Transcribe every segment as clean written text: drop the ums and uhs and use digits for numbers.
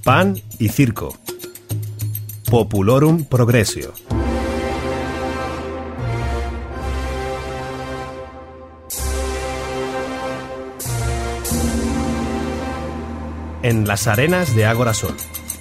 Pan y circo. Populorum progressio. En las arenas de Ágora Sol.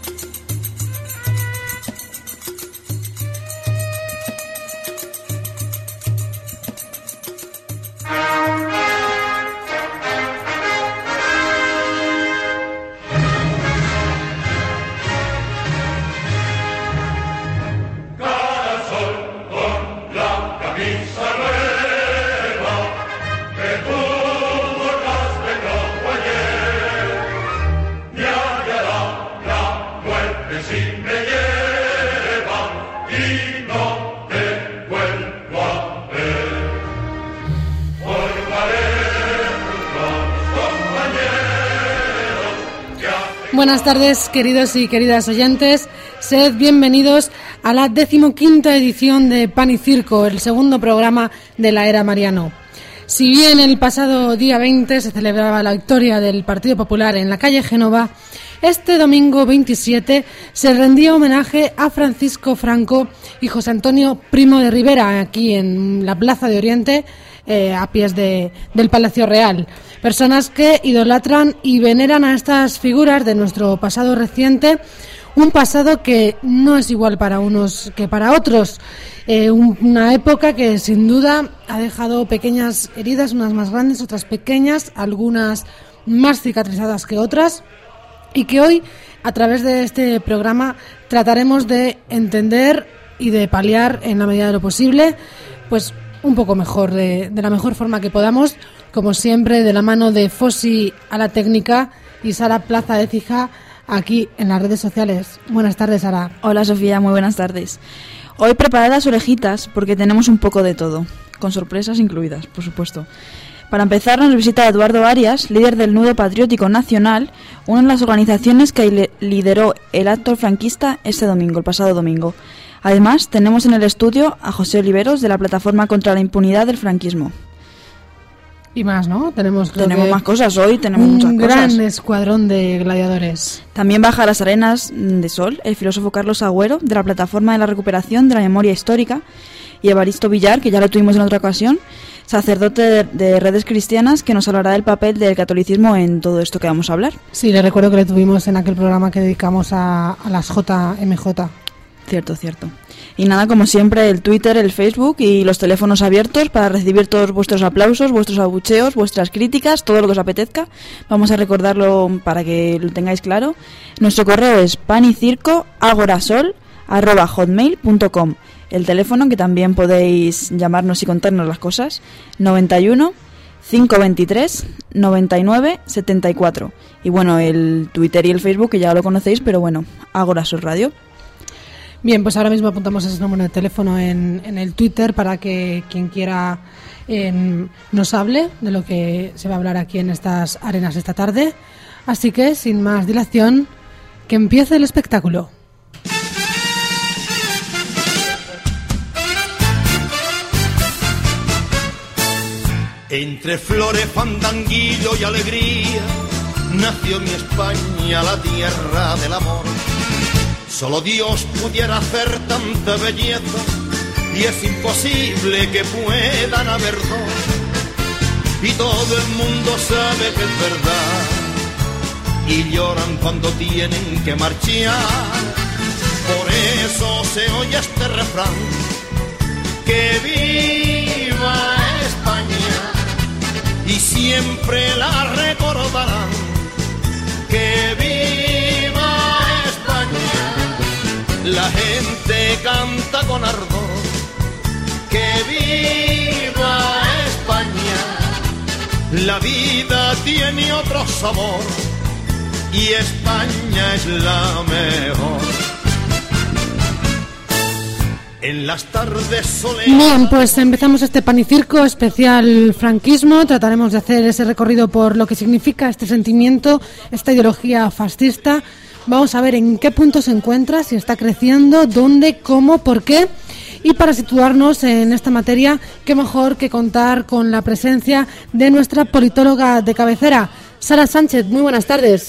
Buenas tardes, queridos y queridas oyentes. Sed bienvenidos a la 15ª edición de Pan y Circo, el segundo programa de la era Mariano. Si bien el pasado día 20 se celebraba la victoria del Partido Popular en la calle Génova, este domingo 27 se rendía homenaje a Francisco Franco y José Antonio Primo de Rivera, aquí en la Plaza de Oriente, a pies del Palacio Real. Personas que idolatran y veneran a estas figuras de nuestro pasado reciente, un pasado que no es igual para unos que para otros. Una época que sin duda ha dejado pequeñas heridas, unas más grandes, otras pequeñas, algunas más cicatrizadas que otras, y que hoy, a través de este programa, trataremos de entender y de paliar en la medida de lo posible, pues un poco mejor, de la mejor forma que podamos, como siempre, de la mano de Fossi a la técnica y Sara Plaza de Cija aquí en las redes sociales. Buenas tardes, Sara. Hola, Sofía, muy buenas tardes. Hoy preparadas orejitas porque tenemos un poco de todo, con sorpresas incluidas, por supuesto. Para empezar, nos visita Eduardo Arias, líder del Nudo Patriótico Nacional, una de las organizaciones que lideró el acto franquista este domingo, el pasado domingo. Además, tenemos en el estudio a José Oliveros, de la Plataforma contra la Impunidad del Franquismo. Y más, ¿no? Tenemos más cosas hoy, tenemos muchas cosas. Un gran escuadrón de gladiadores. También baja a las arenas de Sol el filósofo Carlos Agüero, de la Plataforma de la Recuperación de la Memoria Histórica, y Evaristo Villar, que ya lo tuvimos en otra ocasión, sacerdote de Redes Cristianas, que nos hablará del papel del catolicismo en todo esto que vamos a hablar. Sí, le recuerdo que le tuvimos en aquel programa que dedicamos a las JMJ. Cierto. Y nada, como siempre, el Twitter, el Facebook y los teléfonos abiertos para recibir todos vuestros aplausos, vuestros abucheos, vuestras críticas, todo lo que os apetezca. Vamos a recordarlo para que lo tengáis claro. Nuestro correo es panicirco@hotmail.com. El teléfono, que también podéis llamarnos y contarnos las cosas, 91 523 99 74. Y bueno, el Twitter y el Facebook, que ya lo conocéis, pero bueno, Ágora Sol Radio. Bien, pues ahora mismo apuntamos ese número de teléfono en el Twitter para que quien quiera nos hable de lo que se va a hablar aquí en estas arenas esta tarde. Así que, sin más dilación, que empiece el espectáculo. Entre flores, fandanguillo y alegría, nació mi España, la tierra del amor. Solo Dios pudiera hacer tanta belleza y es imposible que puedan haber dos. Y todo el mundo sabe que es verdad y lloran cuando tienen que marchar. Por eso se oye este refrán: que viva España, y siempre la recordarán. Que viva España, la gente canta con ardor. Que viva España, la vida tiene otro sabor y España es la mejor. En las tardes soleadas. Bien, pues empezamos este Pan y Circo especial franquismo. Trataremos de hacer ese recorrido por lo que significa este sentimiento, esta ideología fascista. Vamos a ver en qué punto se encuentra, si está creciendo, dónde, cómo, por qué. Y para situarnos en esta materia, qué mejor que contar con la presencia de nuestra politóloga de cabecera, Sara Sánchez. Muy buenas tardes.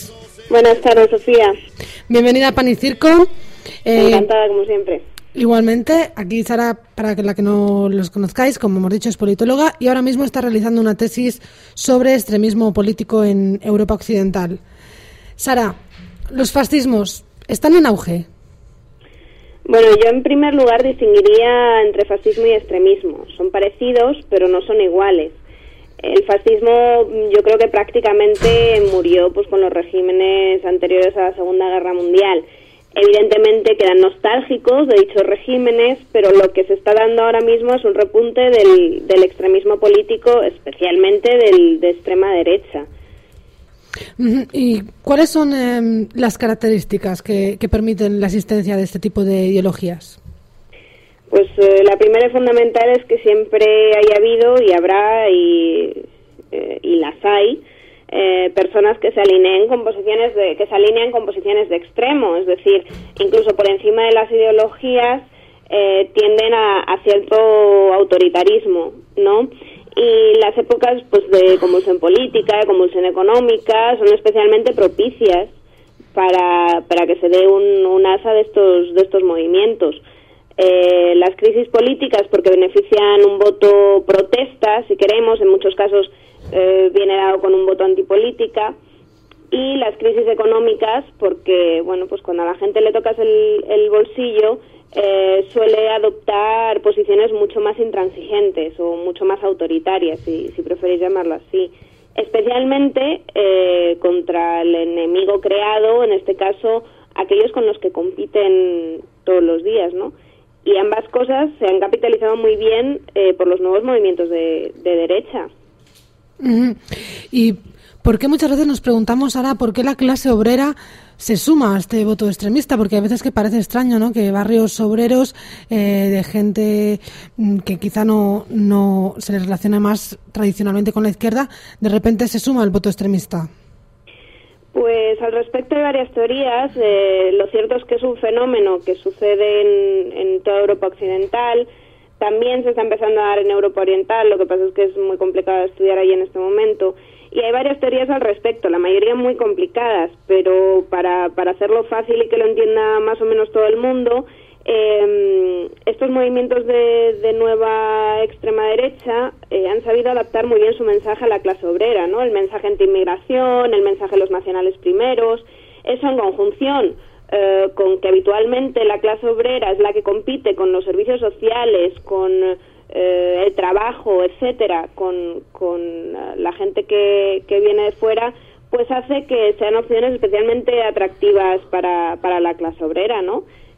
Buenas tardes, Sofía. Bienvenida a Pan y Circo. Encantada, como siempre. Igualmente, aquí Sara, para la que no los conozcáis, como hemos dicho, es politóloga y ahora mismo está realizando una tesis sobre extremismo político en Europa Occidental. Sara, ¿los fascismos están en auge? Bueno, yo en primer lugar distinguiría entre fascismo y extremismo. Son parecidos, pero no son iguales. El fascismo yo creo que prácticamente murió pues con los regímenes anteriores a la Segunda Guerra Mundial. Evidentemente quedan nostálgicos de dichos regímenes, pero lo que se está dando ahora mismo es un repunte del extremismo político, especialmente de extrema derecha. ¿Y cuáles son las características que permiten la existencia de este tipo de ideologías? Pues la primera y fundamental es que siempre haya habido y habrá y las hay personas que se alineen con posiciones de extremo, es decir, incluso por encima de las ideologías tienden a cierto autoritarismo, ¿no? Y las épocas pues de convulsión política, de convulsión económica son especialmente propicias para que se dé un alza de estos movimientos. Las crisis políticas porque benefician un voto protesta, si queremos, en muchos casos viene dado con un voto antipolítica, y las crisis económicas porque, bueno, pues cuando a la gente le tocas el bolsillo suele adoptar posiciones mucho más intransigentes o mucho más autoritarias, si preferís llamarlo así, especialmente contra el enemigo creado, en este caso aquellos con los que compiten todos los días, ¿no? Y ambas cosas se han capitalizado muy bien por los nuevos movimientos de derecha. ¿Y por qué muchas veces nos preguntamos ahora por qué la clase obrera se suma a este voto extremista? Porque a veces que parece extraño, ¿no?, que barrios obreros de gente que quizá no se les relaciona más tradicionalmente con la izquierda, de repente se suma al voto extremista. Pues al respecto hay varias teorías. Lo cierto es que es un fenómeno que sucede en toda Europa Occidental. También se está empezando a dar en Europa Oriental, lo que pasa es que es muy complicado de estudiar ahí en este momento. Y hay varias teorías al respecto, la mayoría muy complicadas, pero para hacerlo fácil y que lo entienda más o menos todo el mundo, estos movimientos de nueva extrema derecha han sabido adaptar muy bien su mensaje a la clase obrera, ¿no? El mensaje anti-inmigración, el mensaje de los nacionales primeros, eso en conjunción con que habitualmente la clase obrera es la que compite con los servicios sociales, con el trabajo, etcétera, con la gente que viene de fuera, pues hace que sean opciones especialmente atractivas para la clase obrera, ¿no?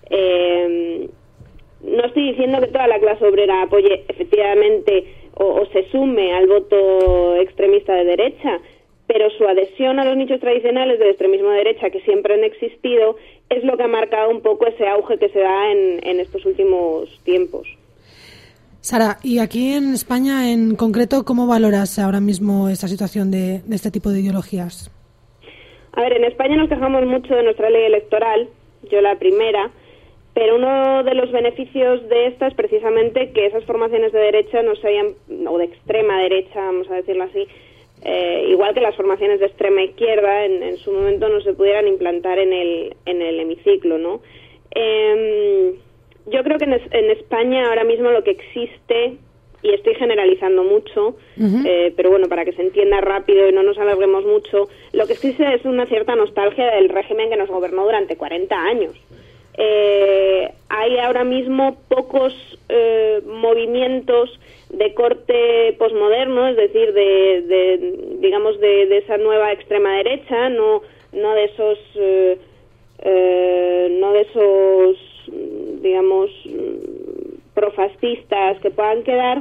No estoy diciendo que toda la clase obrera apoye efectivamente o se sume al voto extremista de derecha, pero su adhesión a los nichos tradicionales del extremismo de derecha, que siempre han existido, es lo que ha marcado un poco ese auge que se da en estos últimos tiempos. Sara, y aquí en España en concreto, ¿cómo valoras ahora mismo esta situación de este tipo de ideologías? A ver, en España nos quejamos mucho de nuestra ley electoral, yo la primera, pero uno de los beneficios de esta es precisamente que esas formaciones de derecha no se hayan, o de extrema derecha, vamos a decirlo así, igual que las formaciones de extrema izquierda en su momento no se pudieran implantar en el hemiciclo, ¿no? Yo creo que en España ahora mismo lo que existe, y estoy generalizando mucho, pero bueno, para que se entienda rápido y no nos alarguemos mucho, lo que existe es una cierta nostalgia del régimen que nos gobernó durante 40 años. Hay ahora mismo pocos movimientos de corte posmoderno, es decir, digamos de esa nueva extrema derecha, no de esos digamos profascistas que puedan quedar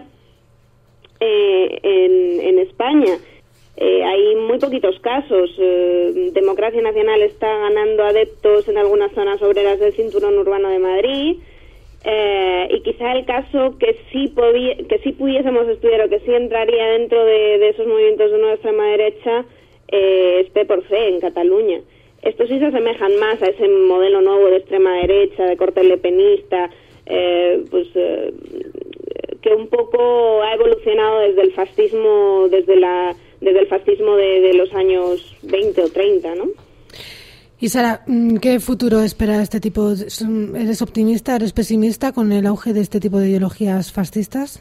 en España. Hay muy poquitos casos. Democracia Nacional está ganando adeptos en algunas zonas obreras del cinturón urbano de Madrid, y quizá el caso que sí pudiésemos estudiar o que sí entraría dentro de esos movimientos de nueva extrema derecha es P4C en Cataluña. Estos sí se asemejan más a ese modelo nuevo de extrema derecha, de corte lepenista, que un poco ha evolucionado desde el fascismo, desde el fascismo de los años 20 o 30, ¿no? Y Sara, ¿qué futuro espera este tipo? ¿Eres optimista, eres pesimista con el auge de este tipo de ideologías fascistas?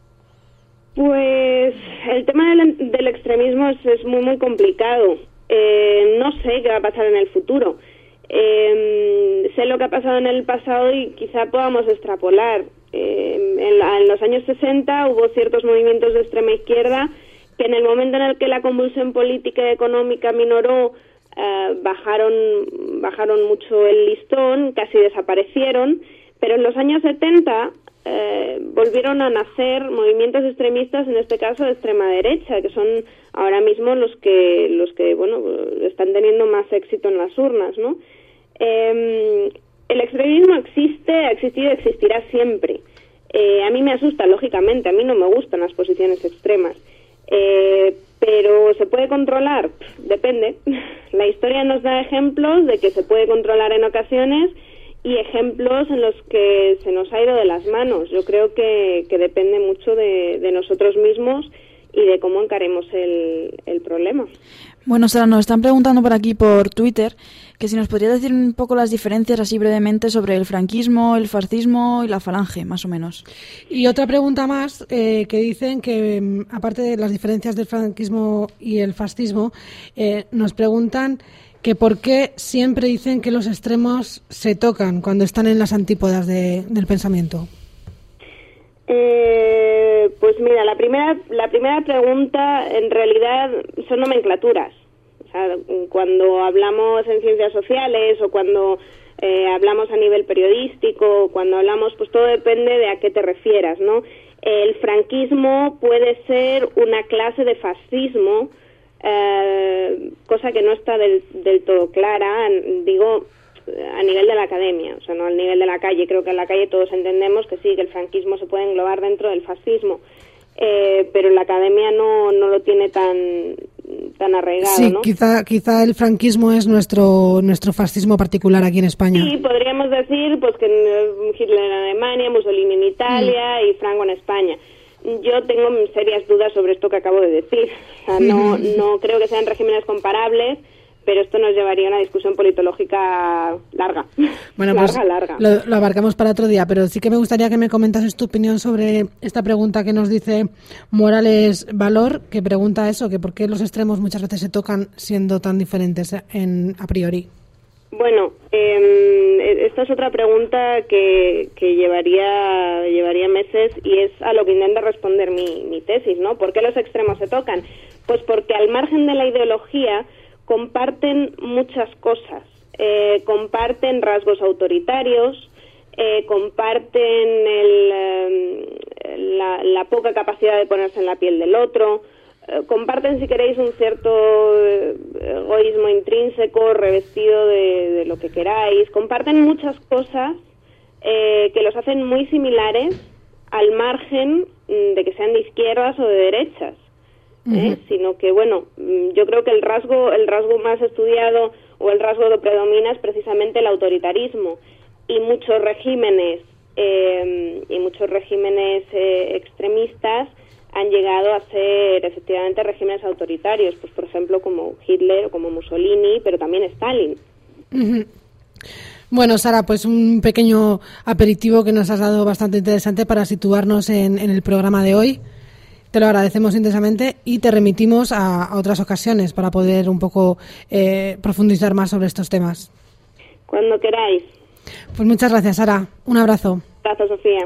Pues el tema del extremismo es muy, muy complicado. No sé qué va a pasar en el futuro. Sé lo que ha pasado en el pasado y quizá podamos extrapolar. En los años 60 hubo ciertos movimientos de extrema izquierda que en el momento en el que la convulsión política y económica minoró, bajaron mucho el listón, casi desaparecieron, pero en los años 70 volvieron a nacer movimientos extremistas, en este caso de extrema derecha, que son ahora mismo los que bueno, están teniendo más éxito en las urnas, ¿no? El extremismo existe, ha existido y existirá siempre. A mí me asusta, lógicamente, a mí no me gustan las posiciones extremas. Pero ¿se puede controlar? Depende. La historia nos da ejemplos de que se puede controlar en ocasiones y ejemplos en los que se nos ha ido de las manos. Yo creo que depende mucho de nosotros mismos y de cómo encaremos el problema. Bueno, Sara, nos están preguntando por aquí por Twitter que si nos podría decir un poco las diferencias así brevemente sobre el franquismo, el fascismo y la falange, más o menos. Y otra pregunta más, que dicen que aparte de las diferencias del franquismo y el fascismo, nos preguntan que por qué siempre dicen que los extremos se tocan cuando están en las antípodas del pensamiento. Pues mira, la primera pregunta en realidad son nomenclaturas. O sea, cuando hablamos en ciencias sociales o cuando hablamos a nivel periodístico, cuando hablamos, pues todo depende de a qué te refieras, ¿no? El franquismo puede ser una clase de fascismo, cosa que no está del todo clara, digo, a nivel de la academia, o sea, no al nivel de la calle. Creo que en la calle todos entendemos que sí, que el franquismo se puede englobar dentro del fascismo, pero en la academia no lo tiene tan arraigado, sí, ¿no? Quizá el franquismo es nuestro fascismo particular aquí en España. Sí, podríamos decir pues que Hitler en Alemania, Mussolini en Italia y Franco en España. Yo tengo serias dudas sobre esto que acabo de decir. O sea, no creo que sean regímenes comparables, pero esto nos llevaría a una discusión politológica larga. Bueno, larga. Lo abarcamos para otro día, pero sí que me gustaría que me comentases tu opinión sobre esta pregunta que nos dice Morales Valor, que pregunta eso, que por qué los extremos muchas veces se tocan siendo tan diferentes a priori. Bueno, esta es otra pregunta que llevaría meses y es a lo que intenta responder mi tesis, ¿no? ¿Por qué los extremos se tocan? Pues porque al margen de la ideología comparten muchas cosas, comparten rasgos autoritarios, comparten la poca capacidad de ponerse en la piel del otro, comparten, si queréis, un cierto egoísmo intrínseco revestido de lo que queráis, comparten muchas cosas que los hacen muy similares al margen de que sean de izquierdas o de derechas. Sino que, bueno, yo creo que el rasgo más estudiado o el rasgo que predomina es precisamente el autoritarismo y muchos regímenes extremistas han llegado a ser efectivamente regímenes autoritarios, pues por ejemplo como Hitler o como Mussolini, pero también Stalin. Bueno, Sara, pues un pequeño aperitivo que nos has dado bastante interesante para situarnos en el programa de hoy. Te lo agradecemos intensamente y te remitimos a otras ocasiones para poder un poco profundizar más sobre estos temas. Cuando queráis. Pues muchas gracias, Sara. Un abrazo. Gracias, Sofía.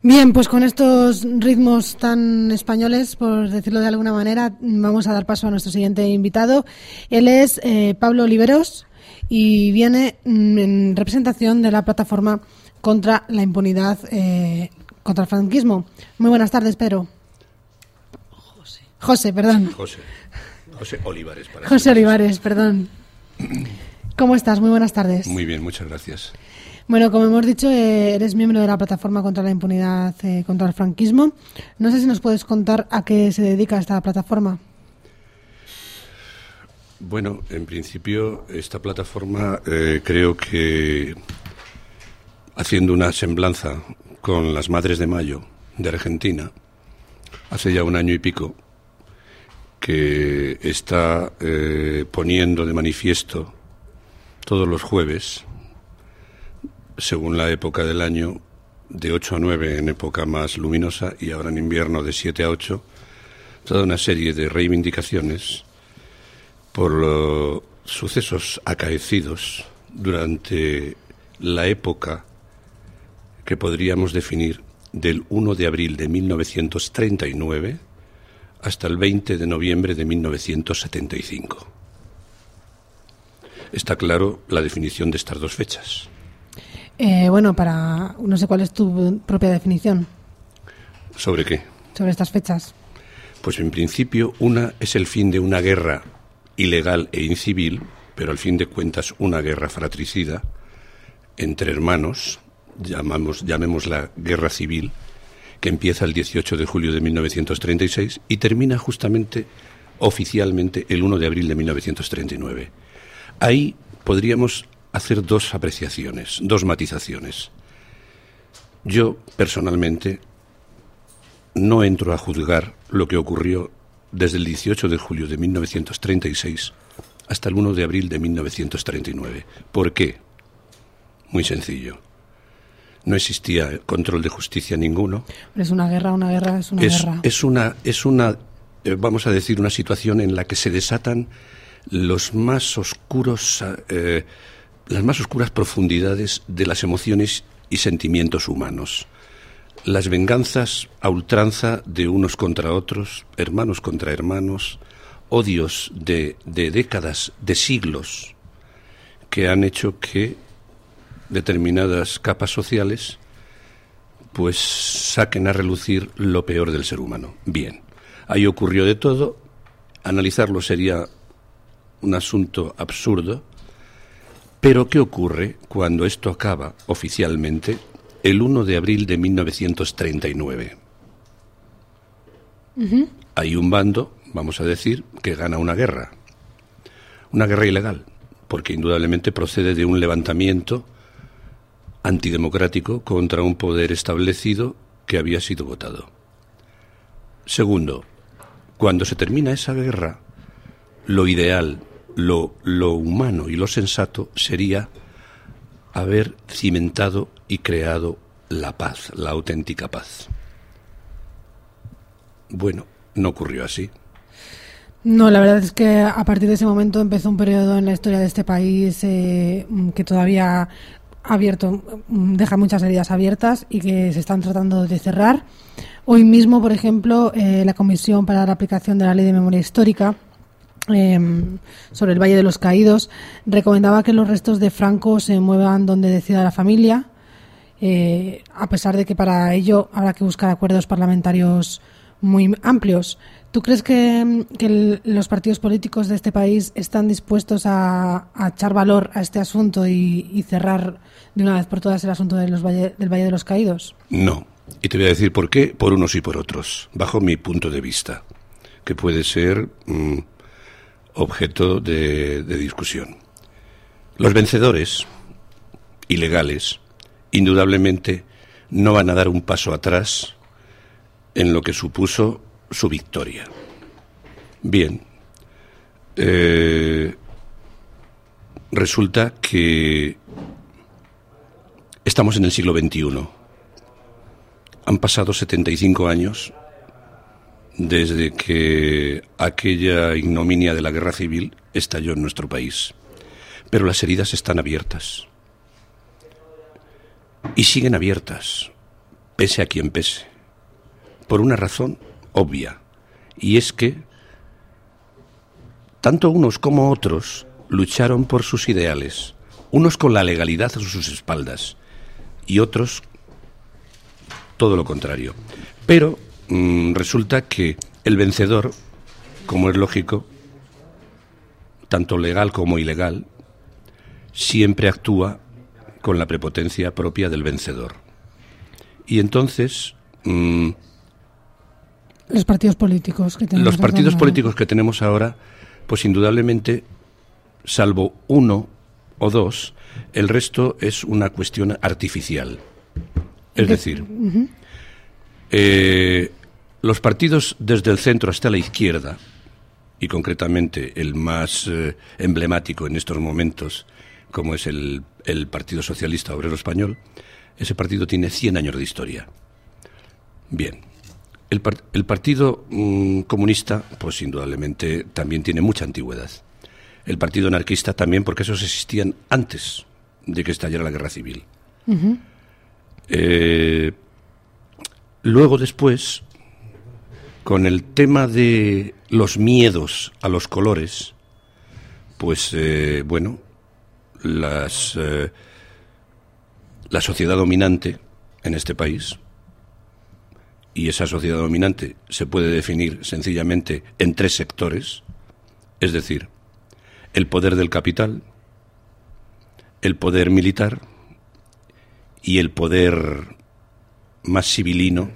Bien, pues con estos ritmos tan españoles, por decirlo de alguna manera, vamos a dar paso a nuestro siguiente invitado. Él es Pablo Oliveros y viene en representación de la plataforma contra la impunidad, contra el franquismo. Muy buenas tardes, Pedro. José Olivares. José Olivares, perdón. ¿Cómo estás? Muy buenas tardes. Muy bien, muchas gracias. Bueno, como hemos dicho, eres miembro de la plataforma contra la impunidad, contra el franquismo. No sé si nos puedes contar a qué se dedica esta plataforma. Bueno, en principio esta plataforma creo que, haciendo una semblanza con las Madres de Mayo de Argentina, hace ya 1 año y pico, que está poniendo de manifiesto todos los jueves, según la época del año, de 8 a 9 en época más luminosa y ahora en invierno de 7 a 8, toda una serie de reivindicaciones por los sucesos acaecidos durante la época que podríamos definir del 1 de abril de 1939 hasta el 20 de noviembre de 1975. Está claro la definición de estas dos fechas. Bueno, no sé cuál es tu propia definición. ¿Sobre qué? Sobre estas fechas. Pues en principio una es el fin de una guerra ilegal e incivil, pero al fin de cuentas una guerra fratricida entre hermanos, llamémosla guerra civil, que empieza el 18 de julio de 1936 y termina justamente oficialmente el 1 de abril de 1939. Ahí podríamos hacer dos apreciaciones, dos matizaciones. Yo, personalmente, no entro a juzgar lo que ocurrió desde el 18 de julio de 1936 hasta el 1 de abril de 1939. ¿Por qué? Muy sencillo. No existía control de justicia ninguno. Es una guerra es una guerra. Es una, vamos a decir, una situación en la que se desatan los más oscuros... las más oscuras profundidades de las emociones y sentimientos humanos. Las venganzas a ultranza de unos contra otros, hermanos contra hermanos, odios de décadas, de siglos, que han hecho que determinadas capas sociales pues saquen a relucir lo peor del ser humano. Bien, ahí ocurrió de todo. Analizarlo sería un asunto absurdo. Pero ¿qué ocurre cuando esto acaba oficialmente el 1 de abril de 1939? Uh-huh. Hay un bando, vamos a decir, que gana una guerra ilegal, porque indudablemente procede de un levantamiento antidemocrático contra un poder establecido que había sido votado. Segundo, cuando se termina esa guerra, lo ideal, lo humano y lo sensato sería haber cimentado y creado la paz, la auténtica paz. Bueno, no ocurrió así. No, la verdad es que a partir de ese momento empezó un periodo en la historia de este país que todavía deja muchas heridas abiertas y que se están tratando de cerrar. Hoy mismo, por ejemplo, la Comisión para la Aplicación de la Ley de Memoria Histórica sobre el Valle de los Caídos recomendaba que los restos de Franco se muevan donde decida la familia, a pesar de que para ello habrá que buscar acuerdos parlamentarios muy amplios. ¿Tú crees que los partidos políticos de este país están dispuestos a echar valor a este asunto y cerrar de una vez por todas el asunto del Valle de los Caídos? No, y te voy a decir por qué, por unos y por otros, bajo mi punto de vista, que puede ser objeto de discusión. Los vencedores ilegales indudablemente no van a dar un paso atrás en lo que supuso su victoria. Bien, resulta que estamos en el siglo XXI. Han pasado 75 años desde que aquella ignominia de la guerra civil estalló en nuestro país. Pero las heridas están abiertas. Y siguen abiertas, pese a quien pese, por una razón obvia, y es que tanto unos como otros lucharon por sus ideales, unos con la legalidad a sus espaldas y otros todo lo contrario. Pero resulta que el vencedor, como es lógico, tanto legal como ilegal, siempre actúa con la prepotencia propia del vencedor. Y entonces los partidos políticos que tenemos ahora, pues indudablemente, salvo uno o dos, el resto es una cuestión artificial. Es decir, los partidos desde el centro hasta la izquierda, y concretamente el más emblemático en estos momentos, como es el Partido Socialista Obrero Español, ese partido tiene 100 años de historia. Bien, el Partido Comunista, pues indudablemente también tiene mucha antigüedad. El Partido Anarquista también, porque esos existían antes de que estallara la Guerra Civil. Luego, después, con el tema de los miedos a los colores, pues, la sociedad dominante en este país, y esa sociedad dominante se puede definir sencillamente en 3 sectores, es decir, el poder del capital, el poder militar y el poder más civilino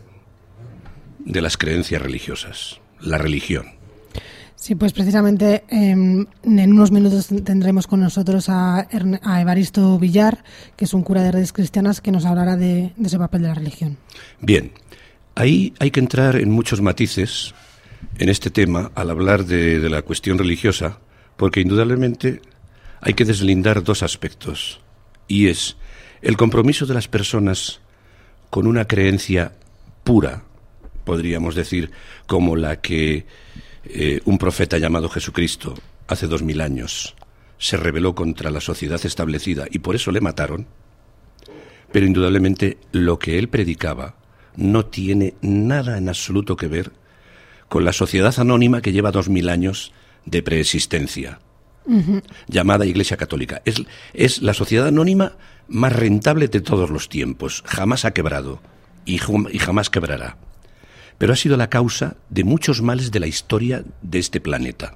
de las creencias religiosas, la religión. Sí, pues precisamente en unos minutos tendremos con nosotros a Evaristo Villar, que es un cura de Redes Cristianas, que nos hablará de ese papel de la religión. Bien, ahí hay que entrar en muchos matices en este tema al hablar de la cuestión religiosa, porque indudablemente hay que deslindar 2 aspectos, y es el compromiso de las personas con una creencia pura, podríamos decir, como la que un profeta llamado Jesucristo hace 2000 años se rebeló contra la sociedad establecida y por eso le mataron, pero indudablemente lo que él predicaba no tiene nada en absoluto que ver con la sociedad anónima que lleva 2000 años de preexistencia, llamada Iglesia Católica. Es la sociedad anónima más rentable de todos los tiempos, jamás ha quebrado y jamás quebrará. Pero ha sido la causa de muchos males de la historia de este planeta.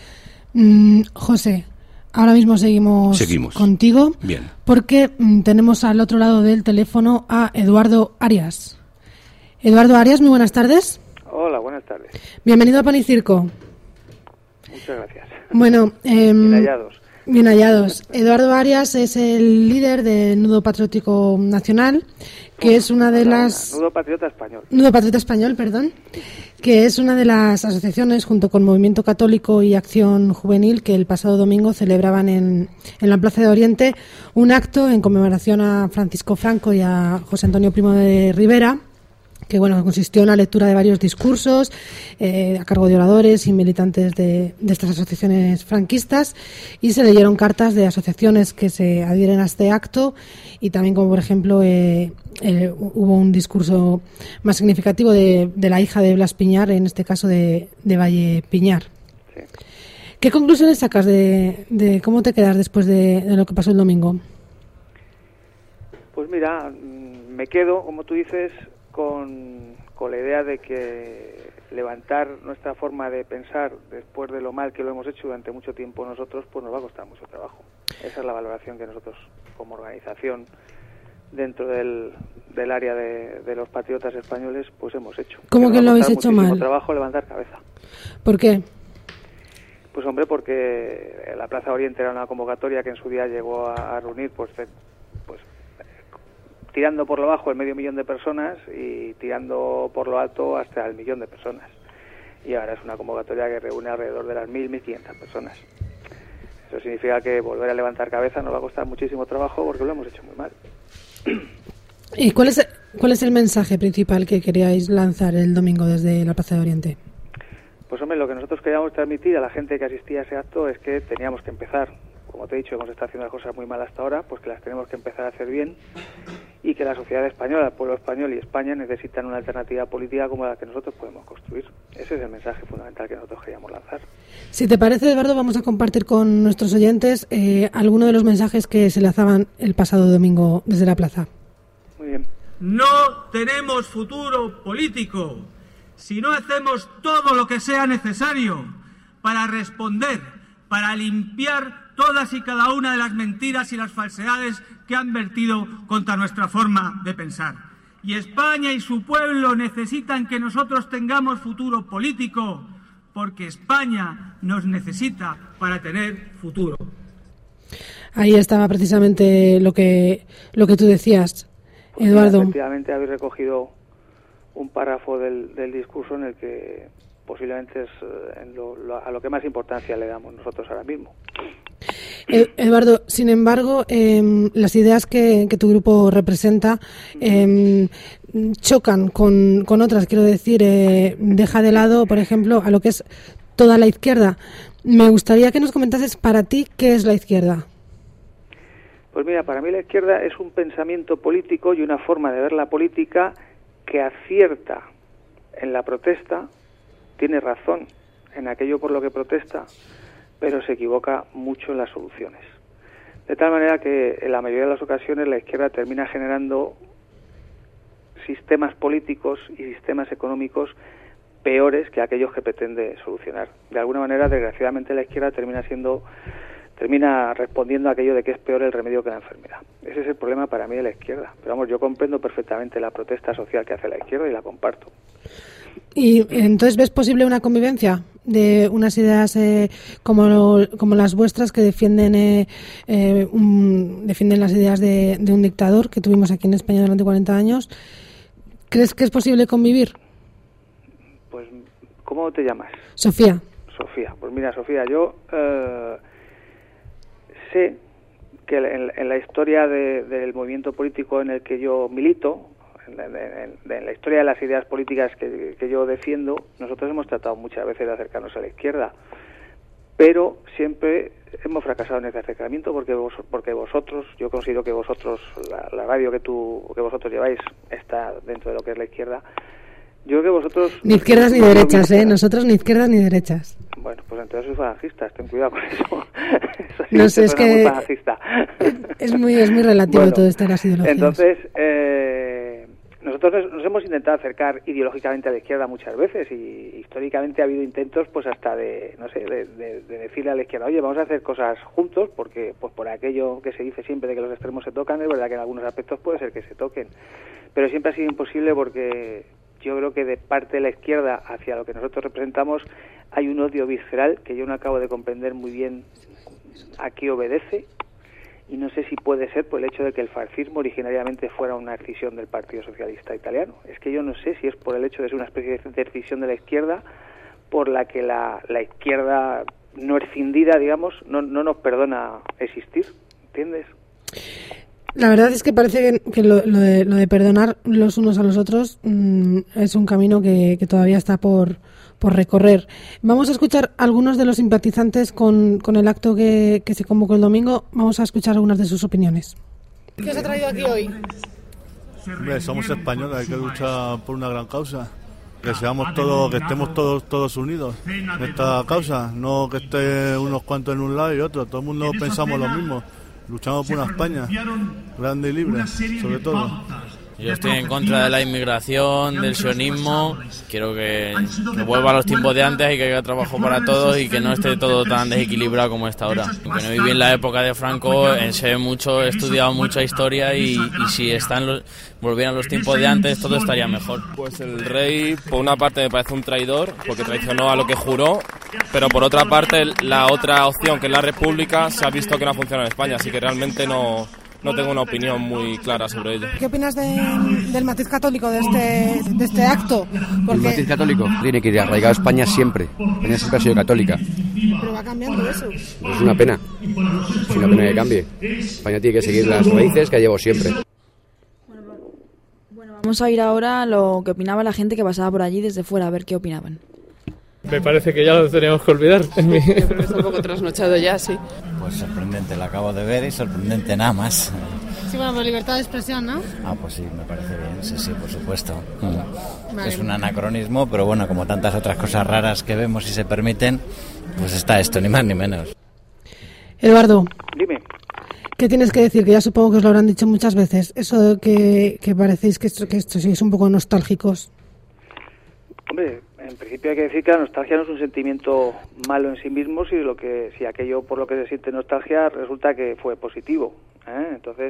José, ahora mismo seguimos contigo. Bien. Porque tenemos al otro lado del teléfono a Eduardo Arias. Eduardo Arias, muy buenas tardes. Hola, buenas tardes. Bienvenido a Pan y Circo. Muchas gracias. Bueno, bien hallados. Bien hallados. Eduardo Arias es el líder del Nudo Patriótico Nacional, que es una de las... Nudo Patriota Español. Nudo Patriota Español, perdón, que es una de las asociaciones, junto con Movimiento Católico y Acción Juvenil, que el pasado domingo celebraban en la Plaza de Oriente un acto en conmemoración a Francisco Franco y a José Antonio Primo de Rivera, que consistió en la lectura de varios discursos a cargo de oradores y militantes de estas asociaciones franquistas, y se leyeron cartas de asociaciones que se adhieren a este acto, y también, como por ejemplo hubo un discurso más significativo de la hija de Blas Piñar, en este caso de Valle Piñar. Sí. ¿Qué conclusiones sacas de cómo te quedas después de lo que pasó el domingo? Pues mira, me quedo, como tú dices, con la idea de que levantar nuestra forma de pensar después de lo mal que lo hemos hecho durante mucho tiempo nosotros, pues nos va a costar mucho trabajo. Esa es la valoración que nosotros, como organización, dentro del área de los patriotas españoles, pues hemos hecho. ¿Cómo que lo habéis hecho mal? Muchísimo trabajo levantar cabeza. ¿Por qué? Pues hombre, porque la Plaza Oriente era una convocatoria que en su día llegó a reunir pues tirando por lo bajo el 500.000 de personas y tirando por lo alto hasta el 1.000.000 de personas. Y ahora es una convocatoria que reúne alrededor de las 1.000-1.500 personas. Eso significa que volver a levantar cabeza nos va a costar muchísimo trabajo porque lo hemos hecho muy mal. ¿Y cuál es el mensaje principal que queríais lanzar el domingo desde la Plaza de Oriente? Pues hombre, lo que nosotros queríamos transmitir a la gente que asistía a ese acto es que teníamos que empezar como te he dicho, hemos estado haciendo las cosas muy mal hasta ahora, pues que las tenemos que empezar a hacer bien, y que la sociedad española, el pueblo español y España necesitan una alternativa política como la que nosotros podemos construir. Ese es el mensaje fundamental que nosotros queríamos lanzar. Si te parece, Eduardo, vamos a compartir con nuestros oyentes algunos de los mensajes que se lanzaban el pasado domingo desde la plaza. Muy bien. No tenemos futuro político si no hacemos todo lo que sea necesario para responder, para limpiar todas y cada una de las mentiras y las falsedades que han vertido contra nuestra forma de pensar. Y España y su pueblo necesitan que nosotros tengamos futuro político, porque España nos necesita para tener futuro. Ahí estaba precisamente lo que tú decías, Eduardo. Efectivamente habéis recogido un párrafo del discurso en el que posiblemente es a lo que más importancia le damos nosotros ahora mismo. Eduardo, sin embargo, las ideas que tu grupo representa chocan con otras, quiero decir, deja de lado, por ejemplo, a lo que es toda la izquierda. Me gustaría que nos comentases para ti qué es la izquierda. Pues mira, para mí la izquierda es un pensamiento político y una forma de ver la política que acierta en la protesta, tiene razón en aquello por lo que protesta, pero se equivoca mucho en las soluciones. De tal manera que en la mayoría de las ocasiones la izquierda termina generando sistemas políticos y sistemas económicos peores que aquellos que pretende solucionar. De alguna manera, desgraciadamente, la izquierda termina respondiendo a aquello de que es peor el remedio que la enfermedad. Ese es el problema para mí de la izquierda. Pero vamos, yo comprendo perfectamente la protesta social que hace la izquierda y la comparto. ¿Y entonces ves posible una convivencia de unas ideas como las vuestras que defienden las ideas de un dictador que tuvimos aquí en España durante 40 años? ¿Crees que es posible convivir? Pues, ¿cómo te llamas? Sofía. Sofía. Pues mira, Sofía, yo sé que en la historia del movimiento político en el que yo milito, en la historia de las ideas políticas que yo defiendo, nosotros hemos tratado muchas veces de acercarnos a la izquierda, pero siempre hemos fracasado en ese acercamiento porque vosotros, yo considero que vosotros, la radio que vosotros lleváis está dentro de lo que es la izquierda. Yo creo que vosotros... Ni izquierdas ni derechas, nosotros ni izquierdas ni derechas. Bueno, pues entonces sois falangistas, ten cuidado con eso. No sé, es que es muy relativo, bueno, todo esto de las ideologías. Entonces, nosotros nos hemos intentado acercar ideológicamente a la izquierda muchas veces y históricamente ha habido intentos pues hasta de decirle a la izquierda, oye, vamos a hacer cosas juntos porque pues por aquello que se dice siempre de que los extremos se tocan, es verdad que en algunos aspectos puede ser que se toquen, pero siempre ha sido imposible porque yo creo que de parte de la izquierda hacia lo que nosotros representamos hay un odio visceral que yo no acabo de comprender muy bien a qué obedece. Y no sé si puede ser por el hecho de que el fascismo originariamente fuera una decisión del Partido Socialista Italiano. Es que yo no sé si es por el hecho de ser una especie de decisión de la izquierda por la que la izquierda no escindida, digamos, no nos perdona existir, ¿entiendes? La verdad es que parece que lo de perdonar los unos a los otros es un camino que todavía está por recorrer. Vamos a escuchar algunos de los simpatizantes con el acto que se convocó el domingo. Vamos a escuchar algunas de sus opiniones. ¿Qué os ha traído aquí hoy? Hombre, somos españoles, hay que luchar por una gran causa. Que seamos todos, que estemos todos unidos en esta causa, no que esté unos cuantos en un lado y otro. Todo el mundo pensamos lo mismo. Luchamos por una España grande y libre, sobre todo. Yo estoy en contra de la inmigración, del sionismo. Quiero que vuelva a los tiempos de antes y que haya trabajo para todos y que no esté todo tan desequilibrado como está ahora. Aunque no viví en la época de Franco, sé mucho, he estudiado mucha historia y si volvieran los tiempos de antes, todo estaría mejor. Pues el rey, por una parte, me parece un traidor porque traicionó a lo que juró, pero por otra parte, la otra opción, que es la república, se ha visto que no funciona en España, así que realmente no tengo una opinión muy clara sobre ello. ¿Qué opinas del matiz católico de este acto? El matiz católico tiene que ir arraigado a España siempre. España siempre ha sido católica. Pero va cambiando eso. Es una pena. Es una pena que cambie. España tiene que seguir las raíces que llevo siempre. Bueno, vamos a ir ahora a lo que opinaba la gente que pasaba por allí desde fuera, a ver qué opinaban. Me parece que ya lo teníamos que olvidar. Yo creo que está un poco trasnochado ya, sí. Pues sorprendente, lo acabo de ver y sorprendente nada más. Sí, bueno, por libertad de expresión, ¿no? Pues sí, me parece bien, sí, por supuesto. Vale. Es un anacronismo, pero bueno, como tantas otras cosas raras que vemos y se permiten, pues está esto, ni más ni menos. Eduardo. Dime. ¿Qué tienes que decir? Que ya supongo que os lo habrán dicho muchas veces. Eso de que parecéis que esto sois un poco nostálgicos. Hombre, en principio hay que decir que la nostalgia no es un sentimiento malo en sí mismo, si aquello por lo que se siente nostalgia resulta que fue positivo. Entonces,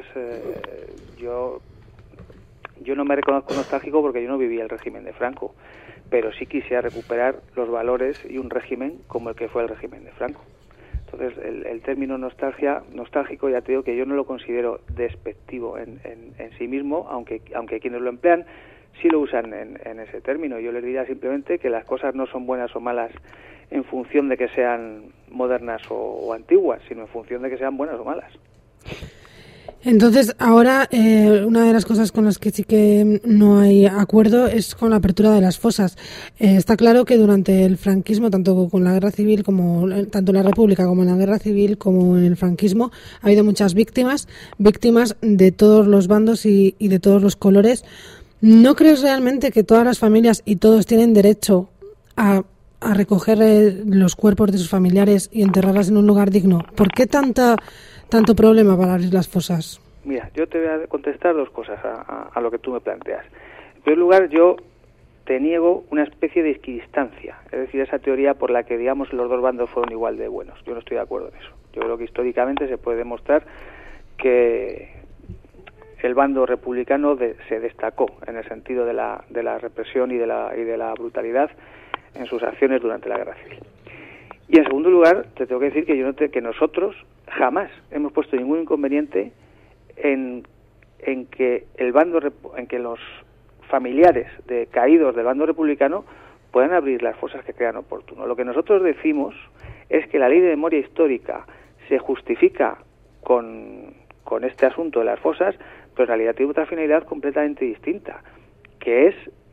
yo no me reconozco nostálgico porque yo no viví el régimen de Franco, pero sí quisiera recuperar los valores y un régimen como el que fue el régimen de Franco. Entonces, el término nostálgico, ya te digo que yo no lo considero despectivo en sí mismo, aunque quienes lo emplean sí lo usan en ese término. Yo les diría simplemente que las cosas no son buenas o malas en función de que sean modernas o antiguas, sino en función de que sean buenas o malas. Entonces, ahora una de las cosas con las que sí que no hay acuerdo es con la apertura de las fosas. Está claro que durante el franquismo, tanto con la guerra civil tanto en la República como en la guerra civil como en el franquismo, ha habido muchas víctimas de todos los bandos y de todos los colores. ¿No crees realmente que todas las familias y todos tienen derecho a recoger los cuerpos de sus familiares y enterrarlas en un lugar digno? ¿Por qué tanto problema para abrir las fosas? Mira, yo te voy a contestar dos cosas a lo que tú me planteas. En primer lugar, yo te niego una especie de equidistancia, es decir, esa teoría por la que, digamos, los dos bandos fueron igual de buenos. Yo no estoy de acuerdo en eso. Yo creo que históricamente se puede demostrar que el bando republicano se destacó en el sentido de la represión y de la brutalidad en sus acciones durante la guerra civil. Y en segundo lugar, te tengo que decir que nosotros jamás hemos puesto ningún inconveniente en que los familiares de caídos del bando republicano puedan abrir las fosas que crean oportuno. Lo que nosotros decimos es que la ley de memoria histórica se justifica con este asunto de las fosas, pero en realidad tiene otra finalidad completamente distinta, que es,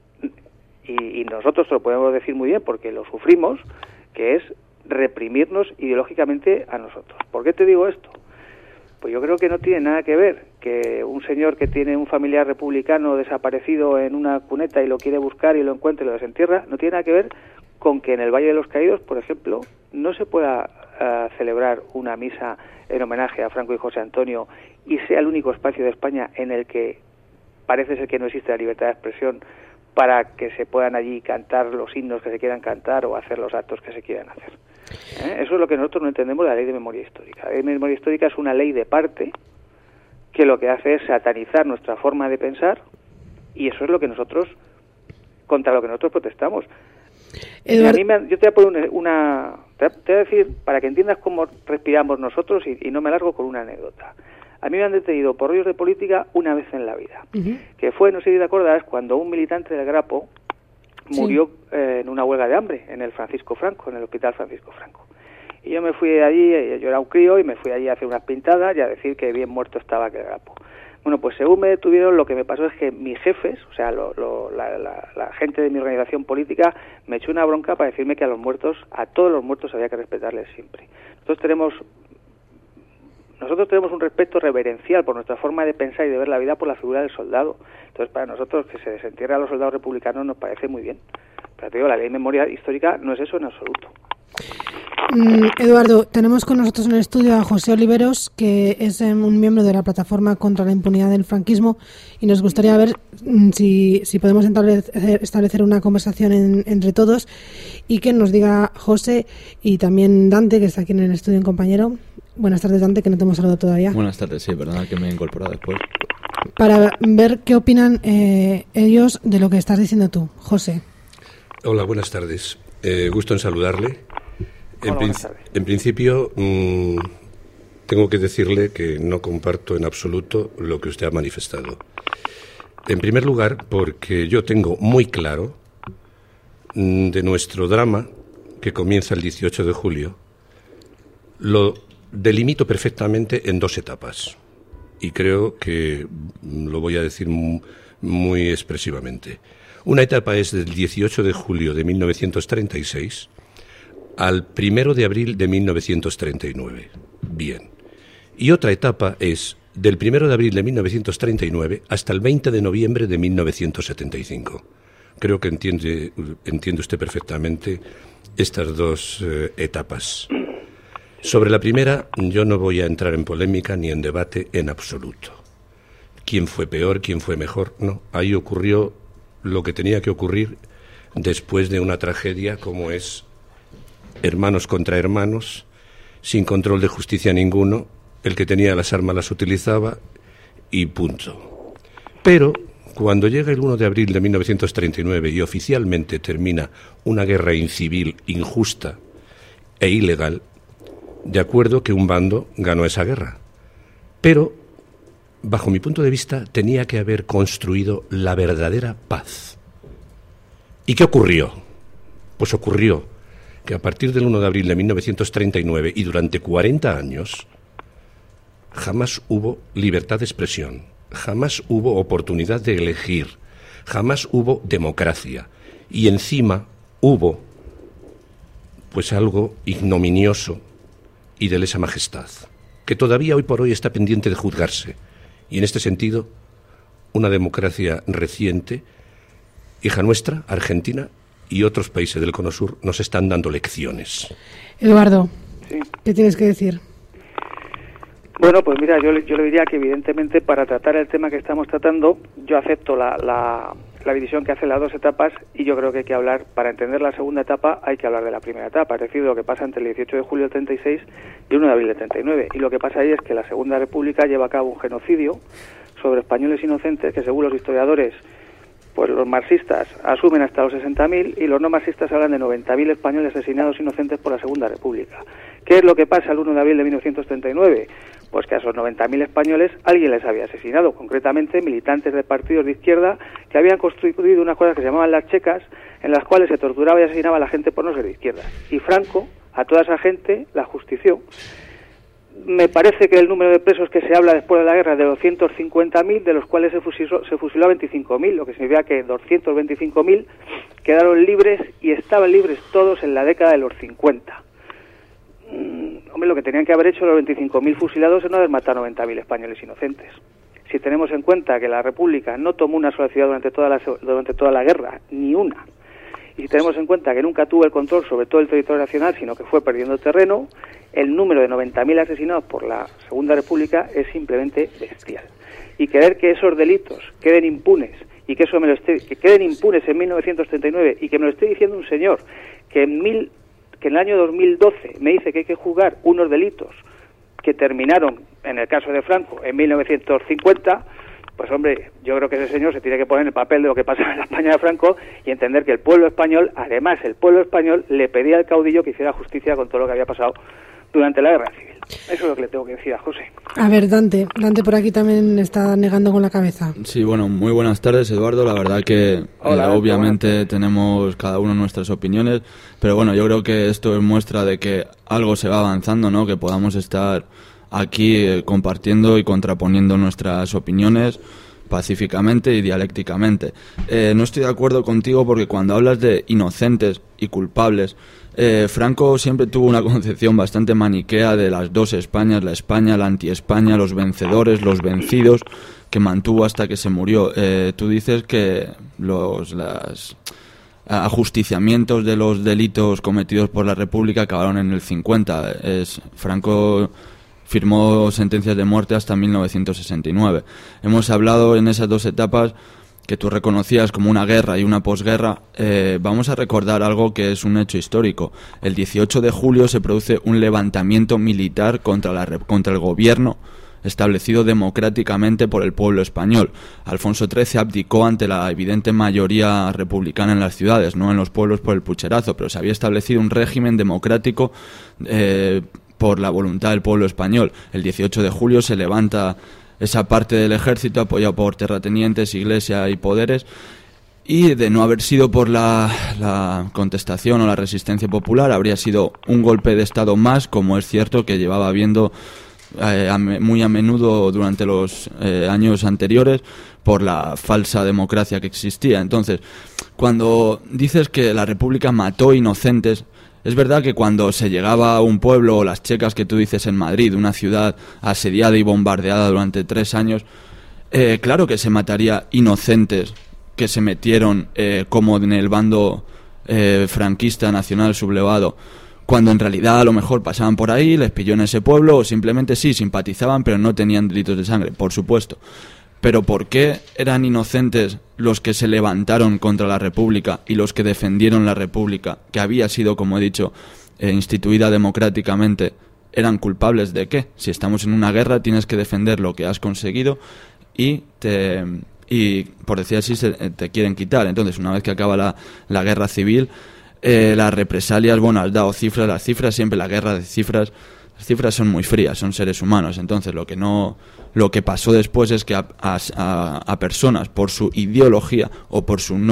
y nosotros lo podemos decir muy bien porque lo sufrimos, que es reprimirnos ideológicamente a nosotros. ¿Por qué te digo esto? Pues yo creo que no tiene nada que ver que un señor que tiene un familiar republicano desaparecido en una cuneta y lo quiere buscar y lo encuentra y lo desentierra, no tiene nada que ver con que en el Valle de los Caídos, por ejemplo, no se pueda celebrar una misa en homenaje a Franco y José Antonio y sea el único espacio de España en el que parece ser que no existe la libertad de expresión para que se puedan allí cantar los himnos que se quieran cantar o hacer los actos que se quieran hacer. Eso es lo que nosotros no entendemos de la ley de memoria histórica. La ley de memoria histórica es una ley de parte que lo que hace es satanizar nuestra forma de pensar y eso es lo que contra lo que nosotros protestamos. Yo te voy a poner te voy a decir, para que entiendas cómo respiramos nosotros y no me largo con una anécdota. A mí me han detenido por rollos de política una vez en la vida, que fue, no sé si te acuerdas, cuando un militante del Grapo murió en una huelga de hambre en el Francisco Franco, en el Hospital Francisco Franco. Y yo me fui allí, yo era un crío, y me fui allí a hacer unas pintadas y a decir que bien muerto estaba aquel Grapo. Bueno, pues según me detuvieron, lo que me pasó es que mis jefes, o sea, la gente de mi organización política, me echó una bronca para decirme que a todos los muertos había que respetarles siempre. Nosotros tenemos un respeto reverencial por nuestra forma de pensar y de ver la vida por la figura del soldado. Entonces, para nosotros que se desentierre a los soldados republicanos nos parece muy bien. Pero te digo, la ley de memoria histórica no es eso en absoluto. Eduardo, tenemos con nosotros en el estudio a José Oliveros, que es un miembro de la plataforma contra la impunidad del franquismo, y nos gustaría ver si podemos establecer una conversación entre todos y que nos diga José y también Dante, que está aquí en el estudio, un compañero. Buenas tardes, Dante, que no te hemos saludado todavía. Buenas tardes, sí, perdona que me he incorporado después. Para ver qué opinan ellos de lo que estás diciendo tú, José. Hola, buenas tardes. Gusto en saludarle. Hola, en principio, tengo que decirle que no comparto en absoluto lo que usted ha manifestado. En primer lugar, porque yo tengo muy claro de nuestro drama, que comienza el 18 de julio, lo delimito perfectamente en dos etapas. Y creo que lo voy a decir muy expresivamente. Una etapa es del 18 de julio de 1936 al 1 de abril de 1939. Bien. Y otra etapa es del 1 de abril de 1939 hasta el 20 de noviembre de 1975. Creo que entiende usted perfectamente estas dos etapas. Sobre la primera, yo no voy a entrar en polémica ni en debate en absoluto. ¿Quién fue peor, quién fue mejor? No, ahí ocurrió lo que tenía que ocurrir después de una tragedia como es hermanos contra hermanos, sin control de justicia ninguno, el que tenía las armas las utilizaba y punto. Pero cuando llega el 1 de abril de 1939 y oficialmente termina una guerra incivil, injusta e ilegal, de acuerdo que un bando ganó esa guerra. Pero, bajo mi punto de vista, tenía que haber construido la verdadera paz. ¿Y qué ocurrió? Pues ocurrió que a partir del 1 de abril de 1939 y durante 40 años, jamás hubo libertad de expresión, jamás hubo oportunidad de elegir, jamás hubo democracia. Y encima hubo, pues algo ignominioso y de lesa majestad, que todavía hoy por hoy está pendiente de juzgarse. Y en este sentido, una democracia reciente, hija nuestra, Argentina, y otros países del Cono Sur nos están dando lecciones. Eduardo, sí. ¿Qué tienes que decir? Bueno, pues mira, yo le diría que evidentemente para tratar el tema que estamos tratando, yo acepto la división que hacen las dos etapas y yo creo que hay que hablar, para entender la segunda etapa, hay que hablar de la primera etapa, es decir, de lo que pasa entre el 18 de julio del 36 y el 1 de abril del 39. Y lo que pasa ahí es que la Segunda República lleva a cabo un genocidio sobre españoles inocentes que, según los historiadores, pues los marxistas asumen hasta los 60.000 y los no marxistas hablan de 90.000 españoles asesinados inocentes por la Segunda República. ¿Qué es lo que pasa el 1 de abril de 1939? Pues que a esos 90.000 españoles alguien les había asesinado, concretamente militantes de partidos de izquierda que habían construido unas cosas que se llamaban las checas, en las cuales se torturaba y asesinaba a la gente por no ser de izquierda. Y Franco, a toda esa gente, la ajustició. Me parece que el número de presos que se habla después de la guerra es de 250.000, de los cuales se fusiló a 25.000, lo que significa que 225.000 quedaron libres y estaban libres todos en la década de los 50. Hombre, lo que tenían que haber hecho los 25.000 fusilados es no haber matado a 90.000 españoles inocentes. Si tenemos en cuenta que la República no tomó una sola ciudad durante toda la guerra, ni una, y si tenemos en cuenta que nunca tuvo el control sobre todo el territorio nacional, sino que fue perdiendo terreno, el número de 90.000 asesinados por la Segunda República es simplemente bestial. Y querer que esos delitos queden impunes, y que que queden impunes en 1939, y que me lo esté diciendo un señor que en el año 2012 me dice que hay que juzgar unos delitos que terminaron, en el caso de Franco, en 1950, pues hombre, yo creo que ese señor se tiene que poner en el papel de lo que pasaba en la España de Franco y entender que el pueblo español, además el pueblo español, le pedía al caudillo que hiciera justicia con todo lo que había pasado durante la guerra civil. Eso es lo que le tengo que decir a José. A ver, Dante por aquí también está negando con la cabeza. Sí, bueno, muy buenas tardes, Eduardo. La verdad que obviamente tenemos cada uno nuestras opiniones, pero bueno, yo creo que esto es muestra de que algo se va avanzando, ¿no? Que podamos estar aquí compartiendo y contraponiendo nuestras opiniones pacíficamente y dialécticamente. No estoy de acuerdo contigo porque cuando hablas de inocentes y culpables, Franco siempre tuvo una concepción bastante maniquea de las dos Españas, la España, la anti-España, los vencedores, los vencidos, que mantuvo hasta que se murió. Tú dices que los ajusticiamientos de los delitos cometidos por la República acabaron en el 50. Franco firmó sentencias de muerte hasta 1969. Hemos hablado en esas dos etapas que tú reconocías como una guerra y una posguerra. Vamos a recordar algo que es un hecho histórico. El 18 de julio se produce un levantamiento militar contra el gobierno establecido democráticamente por el pueblo español. Alfonso XIII abdicó ante la evidente mayoría republicana en las ciudades, no en los pueblos por el pucherazo, pero se había establecido un régimen democrático por la voluntad del pueblo español. El 18 de julio se levanta esa parte del ejército apoyado por terratenientes, iglesia y poderes, y de no haber sido por la contestación o la resistencia popular habría sido un golpe de estado más, como es cierto que llevaba habiendo muy a menudo durante los años anteriores por la falsa democracia que existía. Entonces, cuando dices que la República mató inocentes, es verdad que cuando se llegaba a un pueblo, o las checas que tú dices en Madrid, una ciudad asediada y bombardeada durante 3 años, claro que se mataría inocentes que se metieron como en el bando franquista nacional sublevado, cuando en realidad a lo mejor pasaban por ahí, les pilló en ese pueblo, o simplemente sí, simpatizaban, pero no tenían delitos de sangre, por supuesto. Pero ¿por qué eran inocentes los que se levantaron contra la República y los que defendieron la República, que había sido, como he dicho, instituida democráticamente? ¿Eran culpables de qué? Si estamos en una guerra tienes que defender lo que has conseguido y por decir así, te quieren quitar. Entonces, una vez que acaba la guerra civil, las represalias, bueno, has dado cifras, las cifras siempre, la guerra de cifras, las cifras son muy frías, son seres humanos. Entonces, lo que pasó después es que a personas, por su ideología o por su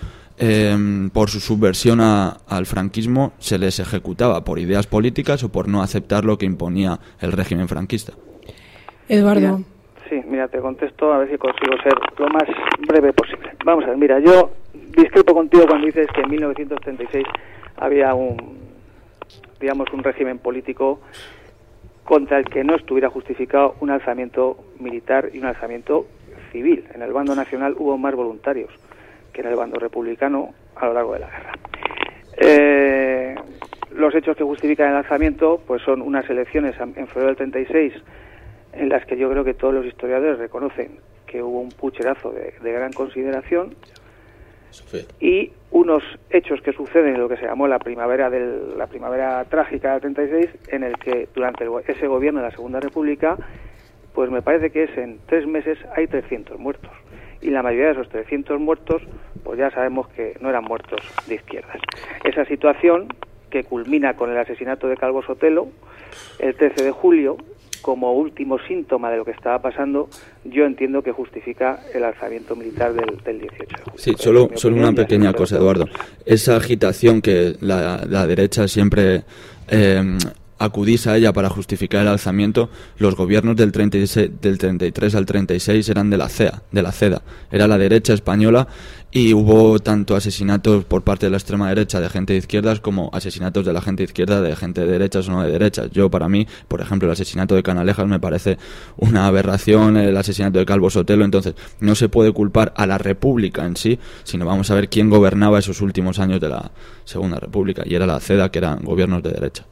por su subversión al franquismo, se les ejecutaba por ideas políticas o por no aceptar lo que imponía el régimen franquista. Eduardo. Mira, te contesto a ver si consigo ser lo más breve posible. Vamos a ver, mira, yo discrepo contigo cuando dices que en 1936 había un régimen político contra el que no estuviera justificado un alzamiento militar y un alzamiento civil. En el bando nacional hubo más voluntarios que en el bando republicano a lo largo de la guerra. Los hechos que justifican el alzamiento pues son unas elecciones en febrero del 36 en las que yo creo que todos los historiadores reconocen que hubo un pucherazo de gran consideración, y unos hechos que suceden en lo que se llamó la primavera trágica del 36, en el que durante ese gobierno de la Segunda República, pues me parece que en 3 meses hay 300 muertos, y la mayoría de esos 300 muertos pues ya sabemos que no eran muertos de izquierdas. Esa situación, que culmina con el asesinato de Calvo Sotelo el 13 de julio, como último síntoma de lo que estaba pasando, yo entiendo que justifica el alzamiento militar del 18 de julio. Sí, solo una pequeña cosa, Eduardo. Esa agitación que la derecha siempre acudís a ella para justificar el alzamiento, los gobiernos del 33 al 36 eran de la CEDA, era la derecha española, y hubo tanto asesinatos por parte de la extrema derecha de gente de izquierdas como asesinatos de la gente de izquierda de gente de derechas o no de derechas. Para mí, por ejemplo, el asesinato de Canalejas me parece una aberración, el asesinato de Calvo Sotelo. Entonces no se puede culpar a la República en sí, sino vamos a ver quién gobernaba esos últimos años de la Segunda República, y era la CEDA, que eran gobiernos de derecha.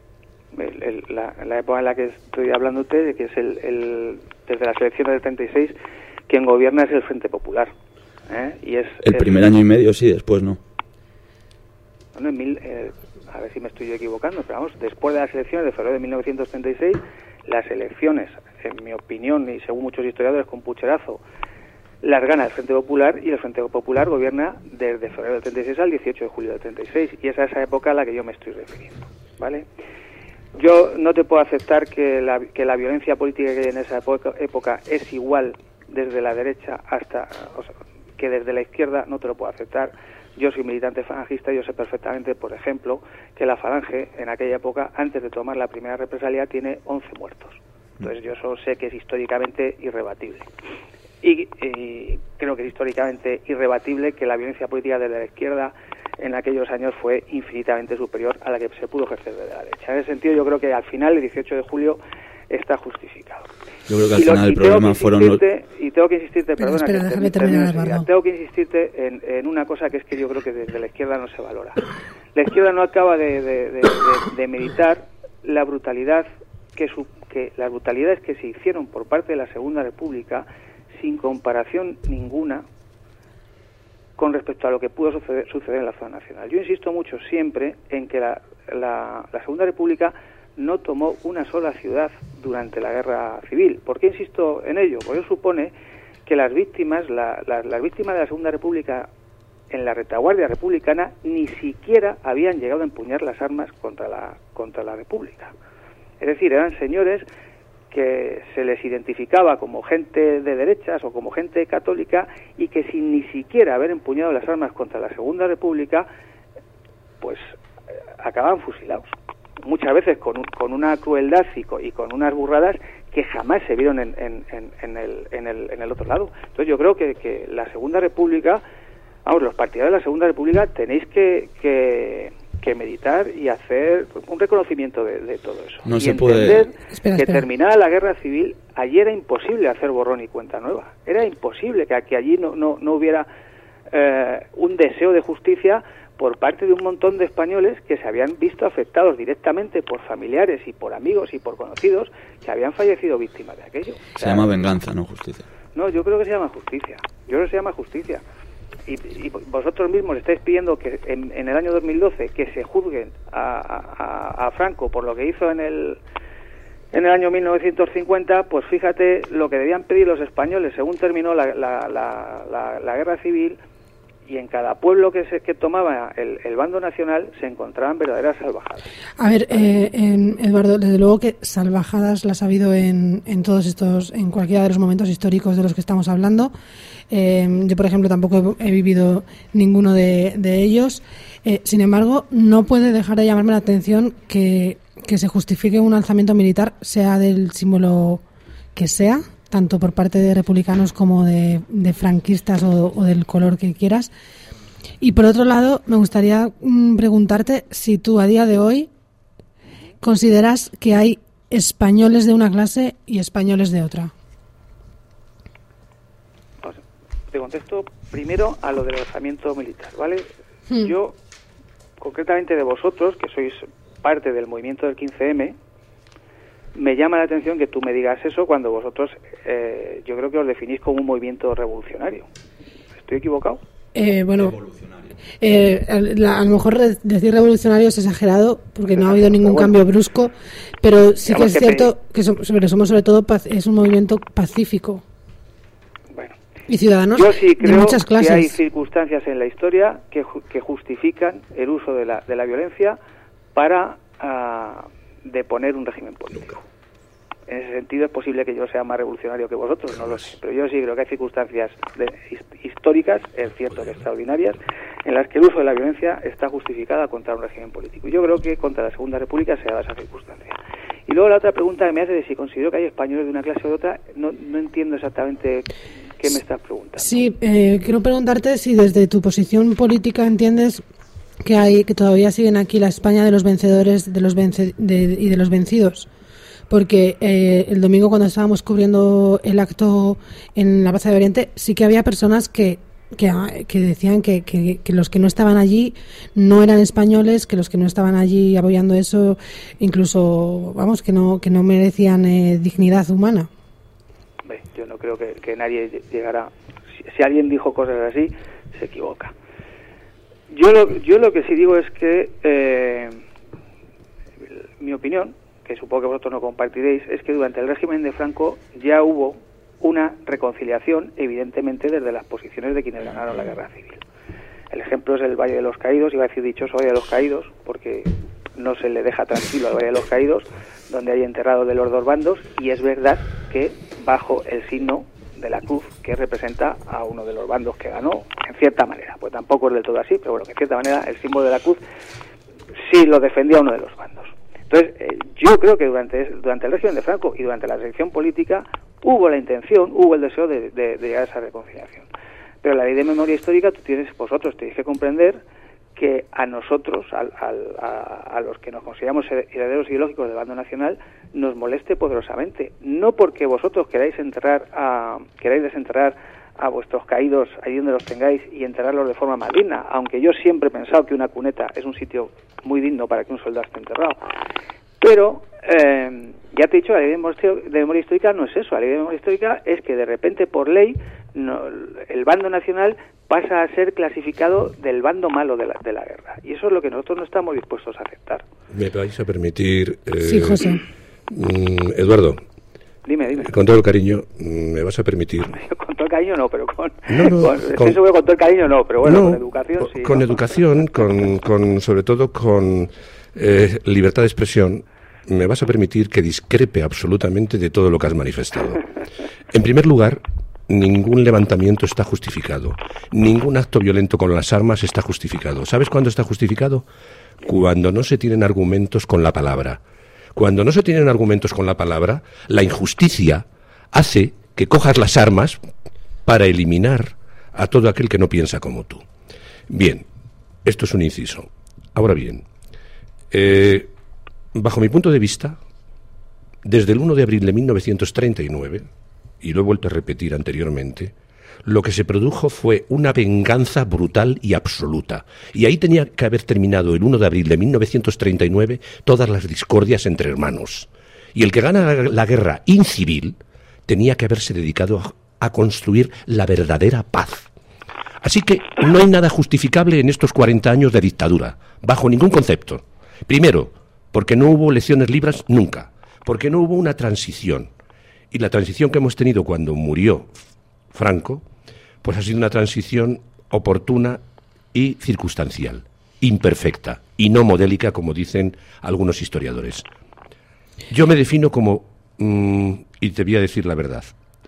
La época en la que estoy hablándote, de que es desde las elecciones del 36, quien gobierna es el Frente Popular. Y es el primer año y medio, sí, después no. Bueno, a ver si me estoy equivocando, pero vamos, después de las elecciones de febrero de 1936, las elecciones, en mi opinión y según muchos historiadores con pucherazo, las gana el Frente Popular, y el Frente Popular gobierna desde febrero del 36 al 18 de julio del 36, y es a esa época a la que yo me estoy refiriendo, ¿vale? Yo no te puedo aceptar que la violencia política que hay en esa época es igual desde la derecha que desde la izquierda, no te lo puedo aceptar. Yo soy militante falangista y yo sé perfectamente, por ejemplo, que la Falange en aquella época, antes de tomar la primera represalia, tiene 11 muertos. Entonces yo eso sé que es históricamente irrebatible. Y creo que es históricamente irrebatible que la violencia política desde la izquierda en aquellos años fue infinitamente superior a la que se pudo ejercer desde la derecha. En ese sentido, yo creo que al final, el 18 de julio, está justificado. Yo creo que al final el problema fueron los... Y tengo que insistirte, tengo que insistirte en una cosa, que es que yo creo que desde la izquierda no se valora. La izquierda no acaba de meditar la brutalidad las brutalidades que se hicieron por parte de la Segunda República, sin comparación ninguna con respecto a lo que pudo suceder en la zona nacional. Yo insisto mucho siempre en que la Segunda República no tomó una sola ciudad durante la Guerra Civil. ¿Por qué insisto en ello? Porque supone que las víctimas de la Segunda República en la retaguardia republicana ni siquiera habían llegado a empuñar las armas contra la República. Es decir, eran señores que se les identificaba como gente de derechas o como gente católica, y que sin ni siquiera haber empuñado las armas contra la Segunda República, pues acababan fusilados. muchas veces con una crueldad y con unas burradas que jamás se vieron en el otro lado. Entonces yo creo que la Segunda República, los partidarios de la Segunda República tenéis que meditar y hacer un reconocimiento de todo eso. No y se entender puede... que terminada la guerra civil, allí era imposible hacer borrón y cuenta nueva. Era imposible que allí no hubiera un deseo de justicia por parte de un montón de españoles que se habían visto afectados directamente por familiares y por amigos y por conocidos que habían fallecido víctimas de aquello. Se llama venganza, no justicia. No, yo creo que se llama justicia. Yo creo que se llama justicia. Y vosotros mismos estáis pidiendo que en el año 2012 que se juzguen a Franco por lo que hizo en el año 1950, pues fíjate lo que debían pedir los españoles según terminó la guerra civil, y en cada pueblo que tomaba el bando nacional se encontraban verdaderas salvajadas. A ver, Eduardo, desde luego que salvajadas las ha habido en todos estos, en cualquiera de los momentos históricos de los que estamos hablando. Yo, por ejemplo, tampoco he vivido ninguno de ellos. Sin embargo, no puede dejar de llamarme la atención que se justifique un alzamiento militar, sea del símbolo que sea, tanto por parte de republicanos como de franquistas o del color que quieras. Y por otro lado, me gustaría preguntarte si tú a día de hoy consideras que hay españoles de una clase y españoles de otra. Te contesto primero a lo del alzamiento militar, ¿vale? Yo, concretamente de vosotros, que sois parte del movimiento del 15M, me llama la atención que tú me digas eso cuando vosotros, yo creo que os definís como un movimiento revolucionario. ¿Estoy equivocado? Bueno, a lo mejor decir revolucionario es exagerado porque no ha habido ningún cambio brusco, pero sí que es cierto que somos sobre todo es un movimiento pacífico. Bueno, y ciudadanos yo sí creo de muchas clases. Que hay circunstancias en la historia que justifican el uso de la violencia para deponer un régimen político. En ese sentido es posible que yo sea más revolucionario que vosotros, no lo sé, pero yo sí creo que hay circunstancias históricas, es cierto que extraordinarias, en las que el uso de la violencia está justificada contra un régimen político. Y yo creo que contra la Segunda República se da esa circunstancia. Y luego la otra pregunta que me hace de si considero que hay españoles de una clase o de otra, no entiendo exactamente qué me estás preguntando. Sí, quiero preguntarte si desde tu posición política entiendes que todavía siguen aquí la España de los vencedores y de los vencidos. Porque el domingo cuando estábamos cubriendo el acto en la Plaza de Oriente sí que había personas que decían que los que no estaban allí no eran españoles, que los que no estaban allí apoyando eso incluso, vamos, que no merecían dignidad humana. Yo no creo que nadie llegara... Si alguien dijo cosas así, se equivoca. Yo lo que sí digo es que mi opinión, que supongo que vosotros no compartiréis, es que durante el régimen de Franco ya hubo una reconciliación, evidentemente, desde las posiciones de quienes ganaron la guerra civil. El ejemplo es el Valle de los Caídos, iba a decir dichoso Valle de los Caídos, porque no se le deja tranquilo al Valle de los Caídos, donde hay enterrados de los dos bandos, y es verdad que bajo el signo de la cruz que representa a uno de los bandos que ganó, en cierta manera, pues tampoco es del todo así, pero bueno, que en cierta manera el símbolo de la cruz sí lo defendía uno de los bandos. Entonces, yo creo que durante el régimen de Franco y durante la transición política hubo la intención, hubo el deseo de llegar a esa reconciliación. Pero la ley de memoria histórica, vosotros tenéis que comprender que a nosotros, a los que nos consideramos herederos ideológicos del bando nacional, nos moleste poderosamente. No porque vosotros queráis desenterrar a vuestros caídos allí donde los tengáis y enterrarlos de forma más digna, aunque yo siempre he pensado que una cuneta es un sitio muy digno para que un soldado esté enterrado. Pero, ya te he dicho, la ley de memoria histórica no es eso. La ley de memoria histórica es que de repente, por ley, el bando nacional pasa a ser clasificado del bando malo de la guerra. Y eso es lo que nosotros no estamos dispuestos a aceptar. ¿Me vais a permitir...? Sí, José. Eduardo. Dime. Con todo el cariño, ¿me vas a permitir? Con todo el cariño no, pero estoy seguro que con todo el cariño no, pero bueno, con educación sí. Con educación, sobre todo con libertad de expresión, me vas a permitir que discrepe absolutamente de todo lo que has manifestado. En primer lugar, ningún levantamiento está justificado. Ningún acto violento con las armas está justificado. ¿Sabes cuándo está justificado? cuando no se tienen argumentos con la palabra. Cuando no se tienen argumentos con la palabra, la injusticia hace que cojas las armas para eliminar a todo aquel que no piensa como tú. Bien, esto es un inciso. Ahora bien, bajo mi punto de vista, desde el 1 de abril de 1939, y lo he vuelto a repetir anteriormente, lo que se produjo fue una venganza brutal y absoluta. Y ahí tenía que haber terminado el 1 de abril de 1939 todas las discordias entre hermanos. Y el que gana la guerra incivil tenía que haberse dedicado a construir la verdadera paz. Así que no hay nada justificable en estos 40 años de dictadura, bajo ningún concepto. Primero, porque no hubo elecciones libres nunca, porque no hubo una transición. Y la transición que hemos tenido cuando murió Franco, pues ha sido una transición oportuna y circunstancial, imperfecta y no modélica, como dicen algunos historiadores. Yo me defino como, y te voy a decir la verdad,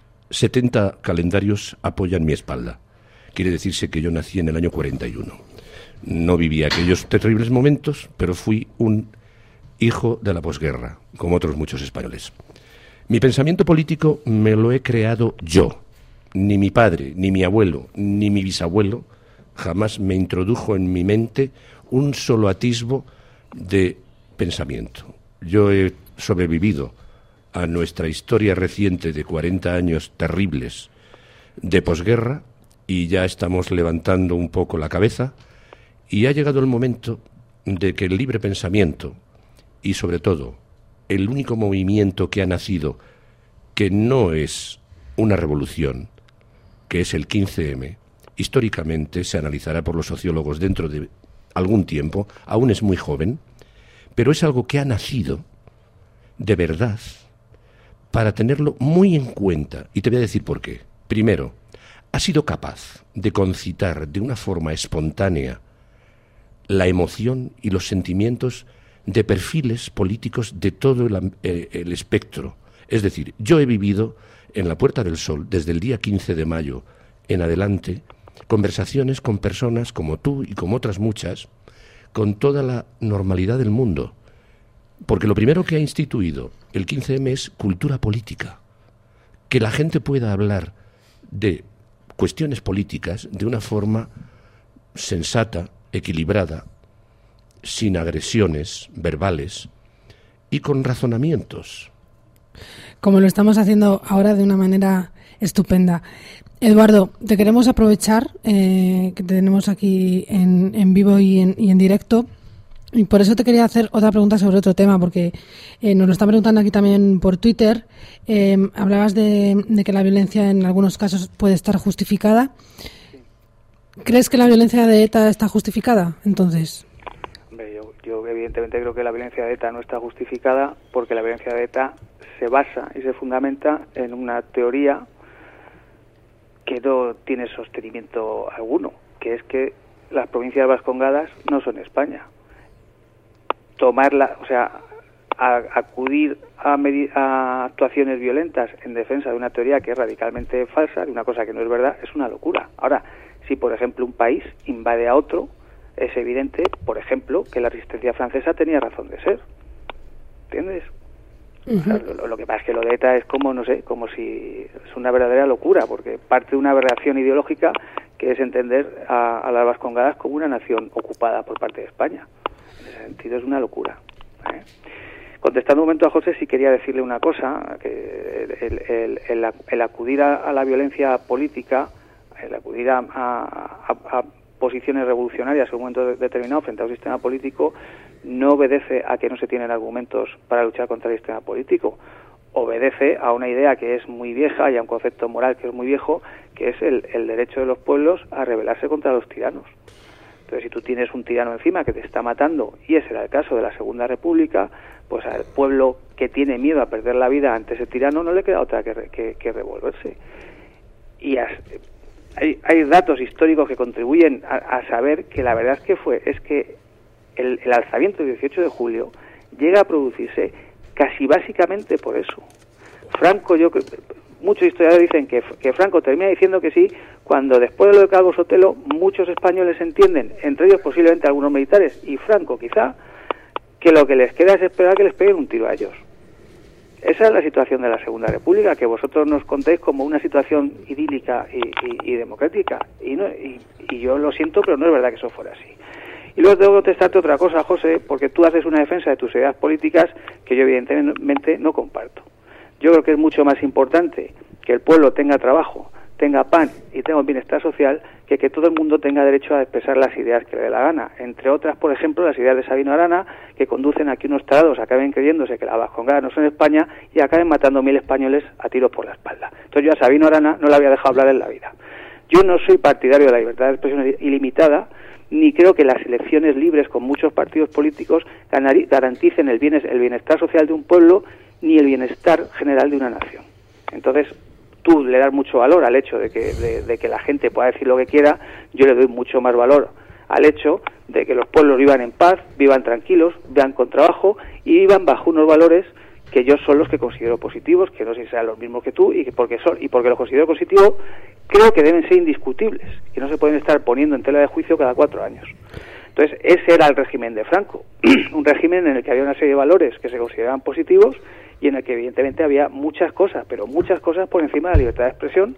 70 calendarios apoyan mi espalda. Quiere decirse que yo nací en el año 41. No viví aquellos terribles momentos, pero fui un hijo de la posguerra, como otros muchos españoles. Mi pensamiento político me lo he creado yo. Ni mi padre, ni mi abuelo, ni mi bisabuelo jamás me introdujo en mi mente un solo atisbo de pensamiento. Yo he sobrevivido a nuestra historia reciente de 40 años terribles de posguerra y ya estamos levantando un poco la cabeza y ha llegado el momento de que el libre pensamiento y sobre todo el único movimiento que ha nacido que no es una revolución, que es el 15M, históricamente se analizará por los sociólogos dentro de algún tiempo, aún es muy joven, pero es algo que ha nacido de verdad para tenerlo muy en cuenta. Y te voy a decir por qué. Primero, ha sido capaz de concitar de una forma espontánea la emoción y los sentimientos de perfiles políticos de todo el espectro. Es decir, yo he vivido en la Puerta del Sol, desde el día 15 de mayo en adelante, conversaciones con personas como tú y como otras muchas, con toda la normalidad del mundo. Porque lo primero que ha instituido el 15M es cultura política. Que la gente pueda hablar de cuestiones políticas de una forma sensata, equilibrada, sin agresiones verbales y con razonamientos. Como lo estamos haciendo ahora de una manera estupenda. Eduardo, te queremos aprovechar que te tenemos aquí en vivo y en directo, y por eso te quería hacer otra pregunta sobre otro tema, porque nos lo están preguntando aquí también por Twitter. Hablabas de que la violencia en algunos casos puede estar justificada. ¿Crees que la violencia de ETA está justificada, entonces? Hombre, yo evidentemente creo que la violencia de ETA no está justificada, porque la violencia de ETA se basa y se fundamenta en una teoría que no tiene sostenimiento alguno, que es que las provincias vascongadas no son España. Acudir a actuaciones violentas en defensa de una teoría que es radicalmente falsa, de una cosa que no es verdad, es una locura. Ahora, si por ejemplo un país invade a otro, es evidente, por ejemplo, que la resistencia francesa tenía razón de ser. ¿Entiendes? Uh-huh. O sea, lo que pasa es que lo de ETA es como, no sé, como si es una verdadera locura, porque parte de una aberración ideológica que es entender a las vascongadas como una nación ocupada por parte de España. En ese sentido es una locura. Contestando un momento a José, sí quería decirle una cosa, que el acudir a la violencia política, el acudir a posiciones revolucionarias en un momento determinado frente a un sistema político, no obedece a que no se tienen argumentos para luchar contra el sistema político. Obedece a una idea que es muy vieja y a un concepto moral que es muy viejo, que es el derecho de los pueblos a rebelarse contra los tiranos. Entonces, si tú tienes un tirano encima que te está matando, y ese era el caso de la Segunda República, pues al pueblo que tiene miedo a perder la vida ante ese tirano no le queda otra que revolverse. Y hay datos históricos que contribuyen a saber que la verdad es que el alzamiento del 18 de julio llega a producirse casi básicamente por eso. Franco, muchos historiadores dicen que Franco termina diciendo que sí cuando después de lo de Calvo Sotelo muchos españoles entienden, entre ellos posiblemente algunos militares y Franco quizá, que lo que les queda es esperar que les peguen un tiro a ellos. Esa es la situación de la Segunda República, que vosotros nos contéis como una situación idílica y democrática. Y yo lo siento, pero no es verdad que eso fuera así. Y luego tengo que contestarte otra cosa, José, porque tú haces una defensa de tus ideas políticas que yo evidentemente no comparto. Yo creo que es mucho más importante que el pueblo tenga trabajo, tenga pan y tenga un bienestar social, que todo el mundo tenga derecho a expresar las ideas que le dé la gana. Entre otras, por ejemplo, las ideas de Sabino Arana, que conducen a que unos tarados acaben creyéndose que las vascongadas no son España y acaben matando 1000 españoles a tiros por la espalda. Entonces yo a Sabino Arana no le había dejado hablar en la vida. Yo no soy partidario de la libertad de expresión ilimitada, ni creo que las elecciones libres con muchos partidos políticos garanticen el bienestar social de un pueblo ni el bienestar general de una nación. Entonces, tú le das mucho valor al hecho de que la gente pueda decir lo que quiera. Yo le doy mucho más valor al hecho de que los pueblos vivan en paz, vivan tranquilos, vivan con trabajo y vivan bajo unos valores que yo son los que considero positivos, que no sé si sean los mismos que tú, y porque los considero positivos, creo que deben ser indiscutibles, que no se pueden estar poniendo en tela de juicio cada 4 años. Entonces, ese era el régimen de Franco, un régimen en el que había una serie de valores que se consideraban positivos y en el que evidentemente había muchas cosas, pero muchas cosas por encima de la libertad de expresión,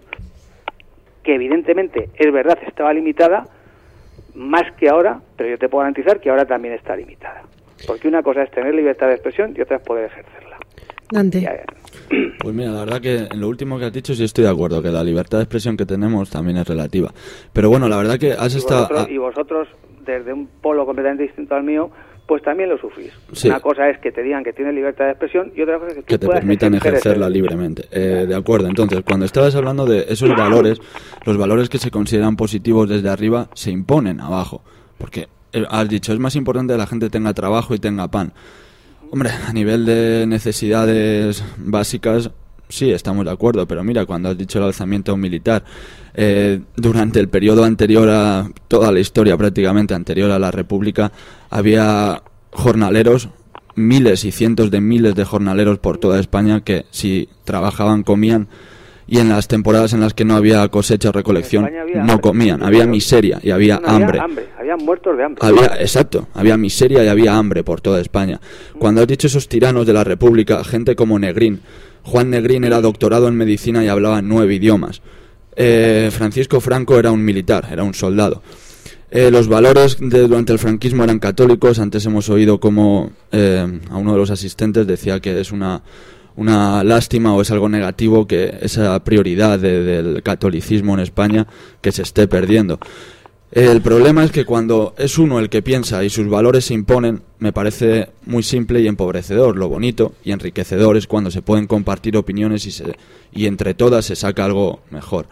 que evidentemente, es verdad, estaba limitada, más que ahora, pero yo te puedo garantizar que ahora también está limitada. Porque una cosa es tener libertad de expresión y otra es poder ejercerla. Dante. Pues mira, la verdad que en lo último que has dicho sí estoy de acuerdo, que la libertad de expresión que tenemos también es relativa. Pero bueno, la verdad que has estado... Y vosotros, desde un polo completamente distinto al mío, pues también lo sufrís. Sí. Una cosa es que te digan que tienes libertad de expresión y otra cosa es que te permitan ejercerla libremente. De acuerdo, entonces, cuando estabas hablando de esos valores, los valores que se consideran positivos desde arriba se imponen abajo. Porque has dicho, es más importante que la gente tenga trabajo y tenga pan. Hombre, a nivel de necesidades básicas, sí, estamos de acuerdo, pero mira, cuando has dicho el alzamiento militar, durante el periodo anterior a toda la historia prácticamente anterior a la República, había jornaleros, miles y cientos de miles de jornaleros por toda España que si trabajaban comían, y en las temporadas en las que no había cosecha o recolección no comían, había miseria y había hambre. Había muertos de hambre. Exacto, había miseria y había hambre por toda España. Cuando has dicho esos tiranos de la República, gente como Negrín, Juan Negrín era doctorado en medicina y hablaba 9 idiomas. Francisco Franco era un militar, era un soldado. Los valores durante el franquismo eran católicos. Antes hemos oído como a uno de los asistentes decía que es una lástima o es algo negativo que esa prioridad del catolicismo en España que se esté perdiendo. El problema es que cuando es uno el que piensa y sus valores se imponen, me parece muy simple y empobrecedor. Lo bonito y enriquecedor es cuando se pueden compartir opiniones y entre todas se saca algo mejor.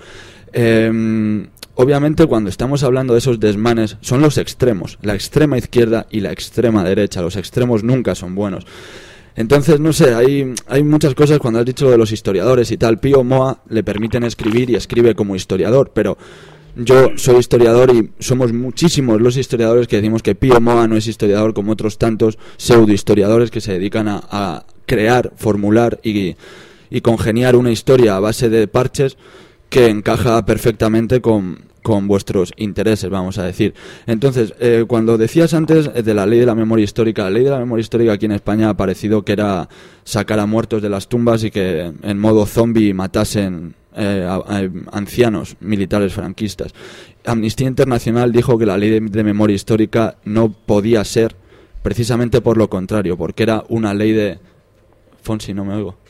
Obviamente cuando estamos hablando de esos desmanes son los extremos, la extrema izquierda y la extrema derecha. Los extremos nunca son buenos. Entonces, no sé, hay muchas cosas. Cuando has dicho lo de los historiadores y tal, Pío Moa le permiten escribir y escribe como historiador, pero yo soy historiador y somos muchísimos los historiadores que decimos que Pío Moa no es historiador como otros tantos pseudohistoriadores que se dedican a crear, formular y congeniar una historia a base de parches que encaja perfectamente con vuestros intereses, vamos a decir. Entonces, cuando decías antes de la ley de la memoria histórica, la ley de la memoria histórica aquí en España ha parecido que era sacar a muertos de las tumbas y que en modo zombie matasen a ancianos militares franquistas. Amnistía Internacional dijo que la ley de memoria histórica no podía ser, precisamente por lo contrario, porque era una ley de... Fonsi, no me oigo.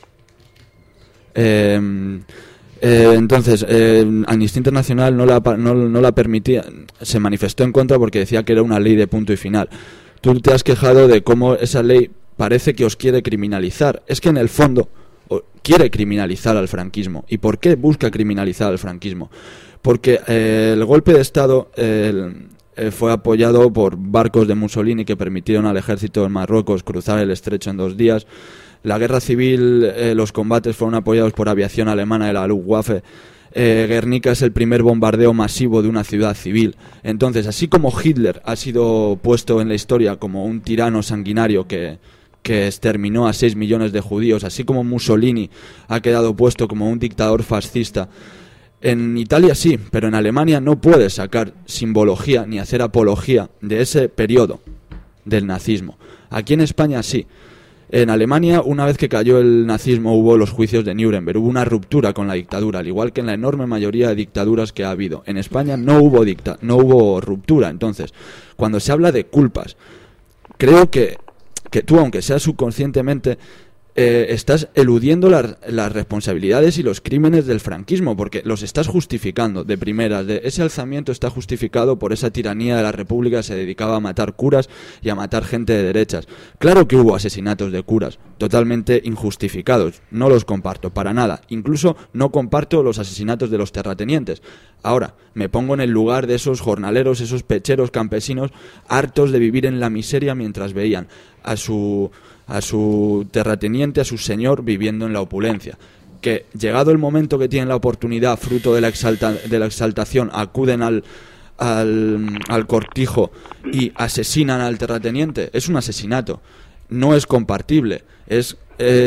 Entonces, Amnistía Internacional no la permitía, se manifestó en contra porque decía que era una ley de punto y final. Tú te has quejado de cómo esa ley parece que os quiere criminalizar. Es que en el fondo quiere criminalizar al franquismo. ¿Y por qué busca criminalizar al franquismo? Porque el golpe de Estado fue apoyado por barcos de Mussolini que permitieron al ejército de Marruecos cruzar el estrecho en 2 días. La guerra civil, los combates fueron apoyados por aviación alemana de la Luftwaffe. Guernica es el primer bombardeo masivo de una ciudad civil. Entonces, así como Hitler ha sido puesto en la historia como un tirano sanguinario que exterminó a 6 millones de judíos, así como Mussolini ha quedado puesto como un dictador fascista, En Italia sí, pero en Alemania no puedes sacar simbología ni hacer apología de ese periodo del nazismo. Aquí en España sí. En Alemania, una vez que cayó el nazismo, hubo los juicios de Nuremberg, hubo una ruptura con la dictadura, al igual que en la enorme mayoría de dictaduras que ha habido. En España no hubo ruptura. Entonces, cuando se habla de culpas, creo que tú, aunque sea subconscientemente, estás eludiendo las responsabilidades y los crímenes del franquismo, porque los estás justificando de primeras. Ese alzamiento está justificado por esa tiranía de la República que se dedicaba a matar curas y a matar gente de derechas. Claro que hubo asesinatos de curas, totalmente injustificados, no los comparto para nada. Incluso no comparto los asesinatos de los terratenientes. Ahora, me pongo en el lugar de esos jornaleros, esos pecheros campesinos, hartos de vivir en la miseria mientras veían a su terrateniente, a su señor, viviendo en la opulencia. Que llegado el momento que tienen la oportunidad, fruto de la exaltación, acuden al cortijo y asesinan al terrateniente, es un asesinato. No es compartible, es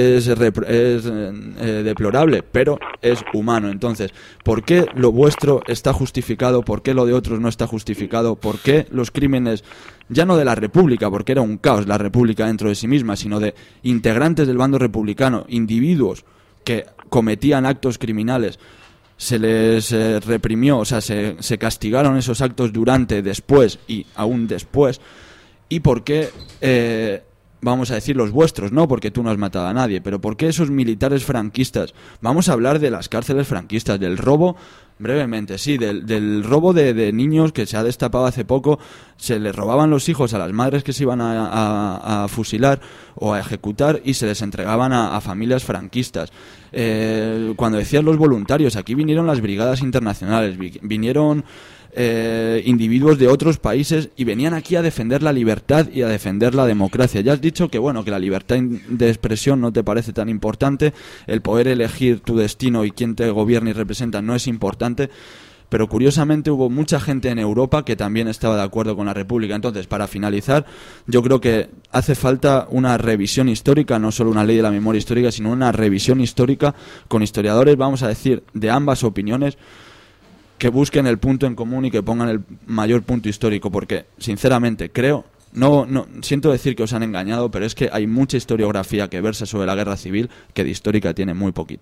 deplorable, pero es humano. Entonces, ¿por qué lo vuestro está justificado? ¿Por qué lo de otros no está justificado? ¿Por qué los crímenes, ya no de la República, porque era un caos la República dentro de sí misma, sino de integrantes del bando republicano, individuos que cometían actos criminales, se les reprimió, o sea, se castigaron esos actos durante, después y aún después? ¿Y por qué vamos a decir los vuestros? No, porque tú no has matado a nadie, pero ¿por qué esos militares franquistas? Vamos a hablar de las cárceles franquistas, del robo, brevemente, sí, del robo de niños que se ha destapado hace poco. Se les robaban los hijos a las madres que se iban a fusilar o a ejecutar y se les entregaban a familias franquistas. Cuando decías los voluntarios, aquí vinieron las brigadas internacionales, vinieron individuos de otros países y venían aquí a defender la libertad y a defender la democracia. Ya has dicho que bueno, que la libertad de expresión no te parece tan importante, el poder elegir tu destino y quién te gobierna y representa no es importante, pero curiosamente hubo mucha gente en Europa que también estaba de acuerdo con la República. Entonces, para finalizar, yo creo que hace falta una revisión histórica, no solo una ley de la memoria histórica, sino una revisión histórica con historiadores, vamos a decir, de ambas opiniones, que busquen el punto en común y que pongan el mayor punto histórico, porque sinceramente creo, no siento decir que os han engañado, pero es que hay mucha historiografía que versa sobre la guerra civil que de histórica tiene muy poquito.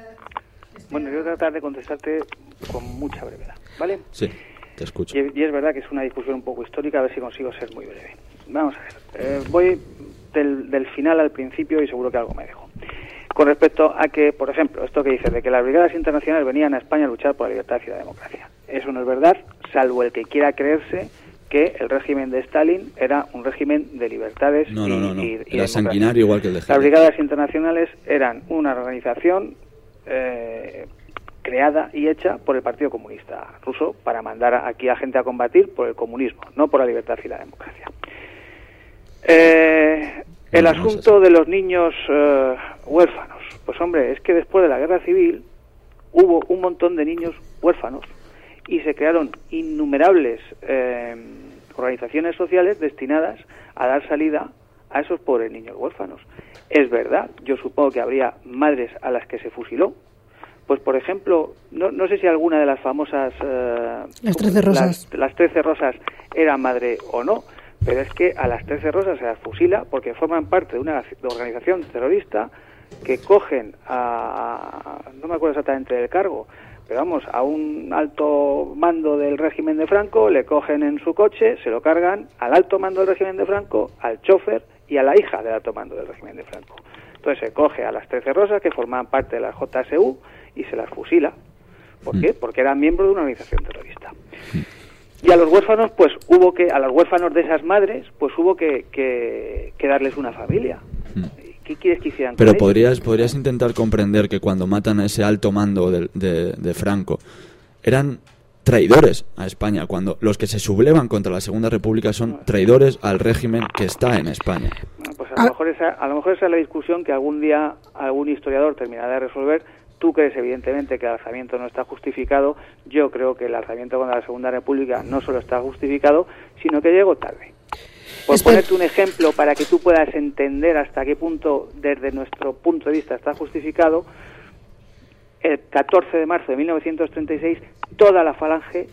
Bueno, yo voy a tratar de contestarte con mucha brevedad, ¿vale? Sí, te escucho. Y es verdad que es una discusión un poco histórica, a ver si consigo ser muy breve. Vamos a ver, voy del final al principio y seguro que algo me dejo. Con respecto a que, por ejemplo, esto que dices de que las brigadas internacionales venían a España a luchar por la libertad y la democracia. Eso no es verdad, salvo el que quiera creerse que el régimen de Stalin era un régimen de libertades no. y era sanguinario igual que el de Hitler. Las brigadas internacionales eran una organización creada y hecha por el Partido Comunista Ruso para mandar aquí a gente a combatir por el comunismo, no por la libertad y la democracia. El asunto de los niños huérfanos. Pues hombre, es que después de la guerra civil hubo un montón de niños huérfanos y se crearon innumerables organizaciones sociales destinadas a dar salida a esos pobres niños huérfanos. Es verdad, yo supongo que habría madres a las que se fusiló. Pues por ejemplo, no sé si alguna de las famosas las 13 rosas. Las 13 rosas era madre o no, pero es que a las 13 rosas se las fusila porque forman parte de una organización terrorista que cogen no me acuerdo exactamente del cargo, pero vamos, a un alto mando del régimen de Franco, le cogen en su coche, se lo cargan al alto mando del régimen de Franco, al chofer y a la hija del alto mando del régimen de Franco. Entonces se coge a las 13 rosas que formaban parte de la JSU y se las fusila. ¿Por qué? Porque eran miembros de una organización terrorista. Y a los huérfanos, pues a los huérfanos de esas madres, pues hubo que darles una familia. ¿Qué quieres que hicieran? Pero podrías intentar comprender que cuando matan a ese alto mando de Franco, eran traidores a España, cuando los que se sublevan contra la Segunda República son traidores al régimen que está en España. Pues a lo mejor esa es la discusión que algún día algún historiador terminará de resolver. Tú crees, evidentemente, que el alzamiento no está justificado. Yo creo que el alzamiento contra la Segunda República no solo está justificado, sino que llegó tarde. Por ponerte un ejemplo, para que tú puedas entender hasta qué punto, desde nuestro punto de vista, está justificado, el 14 de marzo de 1936 a toda la falange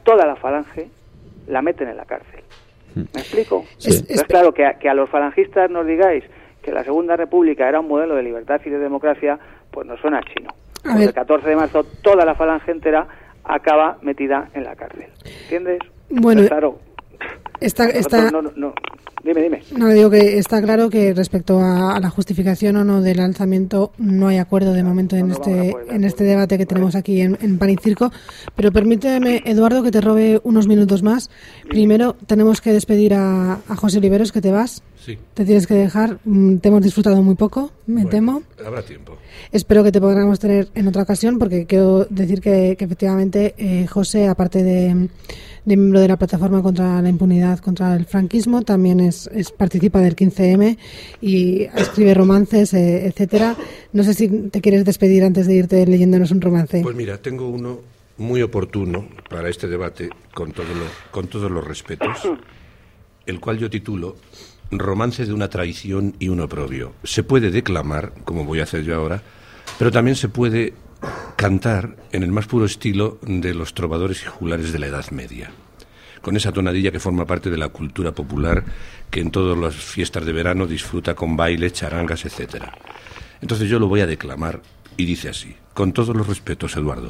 la meten en la cárcel. ¿Me explico? Sí. Entonces, claro, que a los falangistas nos digáis que la Segunda República era un modelo de libertad y de democracia, pues nos suena chino. Pues el 14 de marzo toda la falange entera acaba metida en la cárcel. ¿Entiendes? Bueno, pues, claro, está... No. Dime. No, digo que está claro que respecto a la justificación o no del alzamiento no hay acuerdo de momento en este debate que tenemos aquí en Pan y Circo, pero permíteme, Eduardo, que te robe unos minutos más. Primero tenemos que despedir a José Oliveros, que te vas. Sí. Te tienes que dejar. Te hemos disfrutado muy poco, me temo. Habrá tiempo. Espero que te podamos tener en otra ocasión, porque quiero decir que efectivamente José, aparte de miembro de la plataforma contra la impunidad, contra el franquismo, también participa del 15M y escribe romances, etcétera. No sé si te quieres despedir antes de irte leyéndonos un romance. Pues mira, tengo uno muy oportuno para este debate, con todos los respetos, el cual yo titulo Romance de una traición y un oprobio. Se puede declamar, como voy a hacer yo ahora, pero también se puede cantar en el más puro estilo de los trovadores y juglares de la Edad Media, con esa tonadilla que forma parte de la cultura popular que en todas las fiestas de verano disfruta con bailes, charangas, etcétera. Entonces yo lo voy a declamar y dice así, con todos los respetos, Eduardo.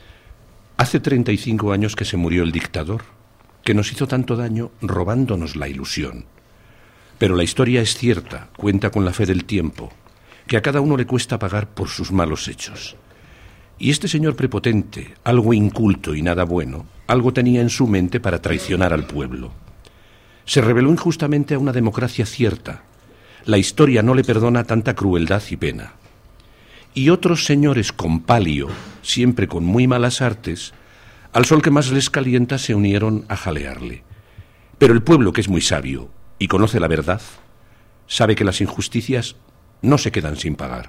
Hace 35 años que se murió el dictador, que nos hizo tanto daño robándonos la ilusión. Pero la historia es cierta, cuenta con la fe del tiempo, que a cada uno le cuesta pagar por sus malos hechos. Y este señor prepotente, algo inculto y nada bueno, algo tenía en su mente para traicionar al pueblo. Se rebeló injustamente a una democracia cierta. La historia no le perdona tanta crueldad y pena. Y otros señores con palio, siempre con muy malas artes, al sol que más les calienta se unieron a jalearle. Pero el pueblo, que es muy sabio y conoce la verdad, sabe que las injusticias no se quedan sin pagar.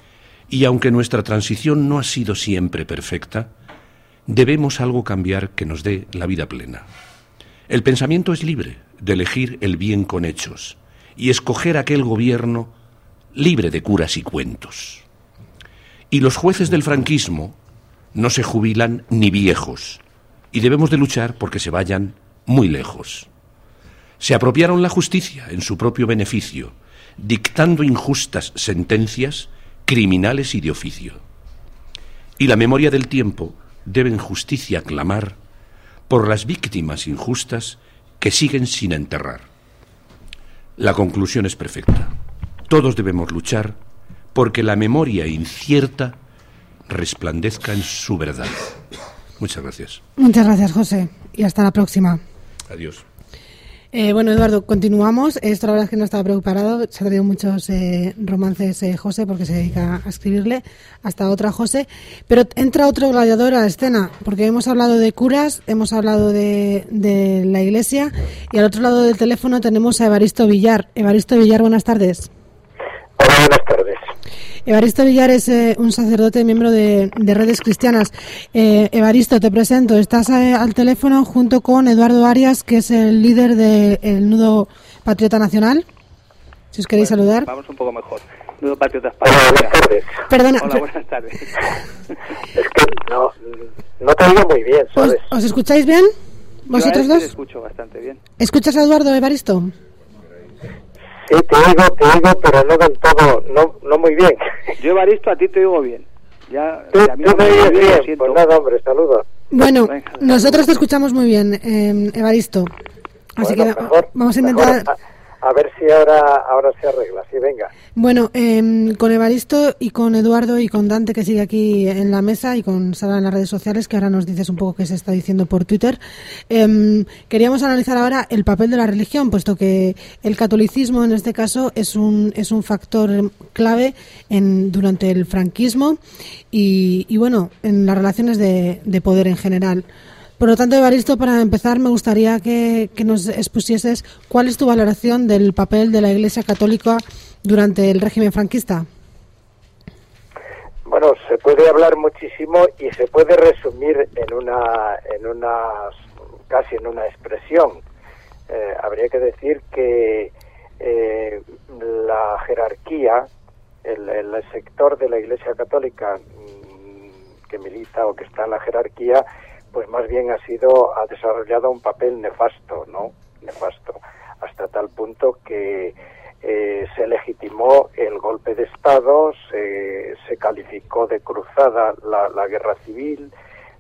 Y aunque nuestra transición no ha sido siempre perfecta, debemos algo cambiar que nos dé la vida plena. El pensamiento es libre de elegir el bien con hechos y escoger aquel gobierno libre de curas y cuentos. Y los jueces del franquismo no se jubilan ni viejos y debemos de luchar porque se vayan muy lejos. Se apropiaron la justicia en su propio beneficio, dictando injustas sentencias criminales y de oficio. Y la memoria del tiempo debe en justicia clamar por las víctimas injustas que siguen sin enterrar. La conclusión es perfecta. Todos debemos luchar porque la memoria incierta resplandezca en su verdad. Muchas gracias. Muchas gracias, José, y hasta la próxima. Adiós. Bueno, Eduardo, continuamos. Esto la verdad es que no estaba preparado. Se ha traído muchos romances José, porque se dedica a escribirle. Hasta otra José. Pero entra otro gladiador a la escena, porque hemos hablado de curas, hemos hablado de la iglesia, y al otro lado del teléfono tenemos a Evaristo Villar. Evaristo Villar, buenas tardes. Hola, buenas tardes. Evaristo Villar es un sacerdote miembro de Redes Cristianas. Evaristo, te presento. Estás al teléfono junto con Eduardo Arias, que es el líder del Nudo Patriota Nacional. Si os queréis saludar. Vamos un poco mejor. Nudo Patriota España. Hola, buenas tardes. Perdona. Hola, buenas tardes. Es que no te oigo muy bien, ¿sabes? ¿Os escucháis bien? ¿Vosotros Yo a dos? te escucho bastante bien. ¿Escuchas a Eduardo, Evaristo? Sí, te oigo, pero no del todo, no muy bien. Yo, Evaristo, a ti te oigo bien. Ya, Tú a mí no me oyes lo bien, siento. pues nada, hombre, saludos. Bueno, nosotros te escuchamos muy bien, Evaristo. Así Bueno, que mejor, vamos a intentar... A ver si ahora se arregla, sí, venga. Bueno, con Evaristo y con Eduardo y con Dante, que sigue aquí en la mesa, y con Sara en las redes sociales, que ahora nos dices un poco qué se está diciendo por Twitter, queríamos analizar ahora el papel de la religión, puesto que el catolicismo en este caso es un factor clave durante el franquismo y bueno, en las relaciones de poder en general. Por lo tanto, Evaristo, para empezar, me gustaría que nos expusieses cuál es tu valoración del papel de la Iglesia Católica durante el régimen franquista. Bueno, se puede hablar muchísimo y se puede resumir casi en una expresión. Habría que decir que la jerarquía, el sector de la Iglesia Católica que milita o que está en la jerarquía, pues más bien ha desarrollado un papel nefasto, ¿no? Nefasto, hasta tal punto que se legitimó el golpe de Estado, se calificó de cruzada la guerra civil,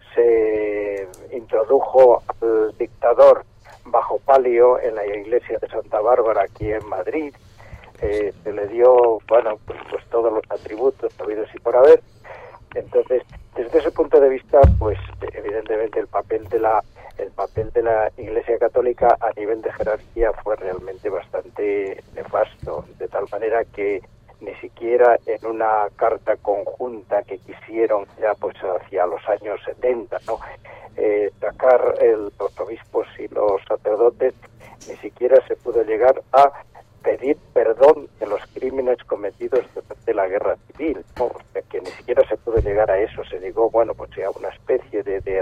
se introdujo al dictador bajo palio en la iglesia de Santa Bárbara aquí en Madrid, se le dio, bueno, pues todos los atributos habidos y por haber. Entonces, desde ese punto de vista, pues evidentemente el papel de la Iglesia Católica a nivel de jerarquía fue realmente bastante nefasto, de tal manera que ni siquiera en una carta conjunta que quisieron ya pues hacia los años 70, ¿no? Sacar los obispos y los sacerdotes, ni siquiera se pudo llegar a pedir perdón de los crímenes cometidos durante la guerra civil, ¿no? O sea, que ni siquiera se pudo llegar a eso. Se llegó, bueno, pues a una especie de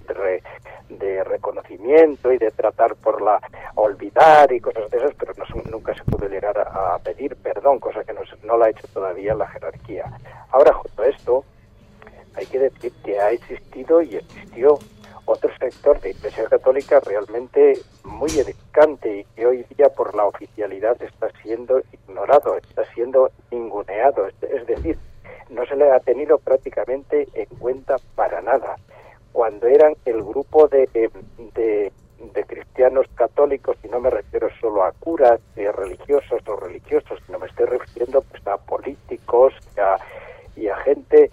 reconocimiento y de tratar por olvidar y cosas de esas, pero nunca se pudo llegar a pedir perdón, cosa que no la ha hecho todavía la jerarquía. Ahora, junto a esto, hay que decir que ha existido y existió otro sector de Iglesia Católica realmente muy edificante y que hoy día por la oficialidad está siendo ignorado, está siendo ninguneado, es decir, no se le ha tenido prácticamente en cuenta para nada. Cuando eran el grupo de cristianos católicos, y no me refiero solo a curas, religiosos o religiosos, sino me estoy refiriendo pues a políticos y a gente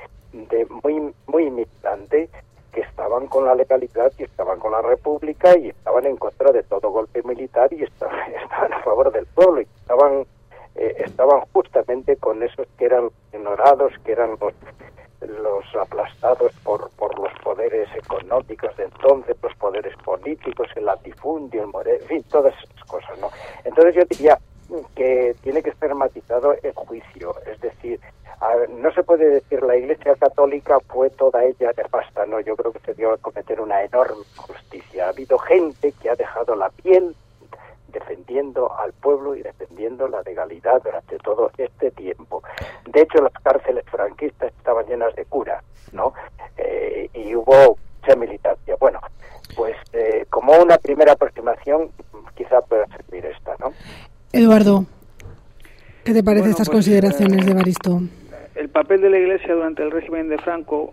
muy militante, que estaban con la legalidad y estaban con la república y estaban en contra de todo golpe militar y estaban a favor del pueblo y estaban justamente con esos que eran ignorados, que eran los aplastados por los poderes económicos de entonces, los poderes políticos, el latifundio, en fin, todas esas cosas, ¿no? Entonces yo diría que tiene que ser matizado el juicio, es decir, no se puede decir la Iglesia Católica fue toda ella nefasta, no, yo creo que se dio a cometer una enorme injusticia. Ha habido gente que ha dejado la piel defendiendo al pueblo y defendiendo la legalidad durante todo este tiempo. De hecho, las cárceles franquistas estaban llenas de curas, ¿no? Y hubo mucha militancia. Bueno, pues como una primera aproximación, quizá pueda servir esta, ¿no? Eduardo, ¿qué te parecen estas consideraciones de Evaristo? El papel de la Iglesia durante el régimen de Franco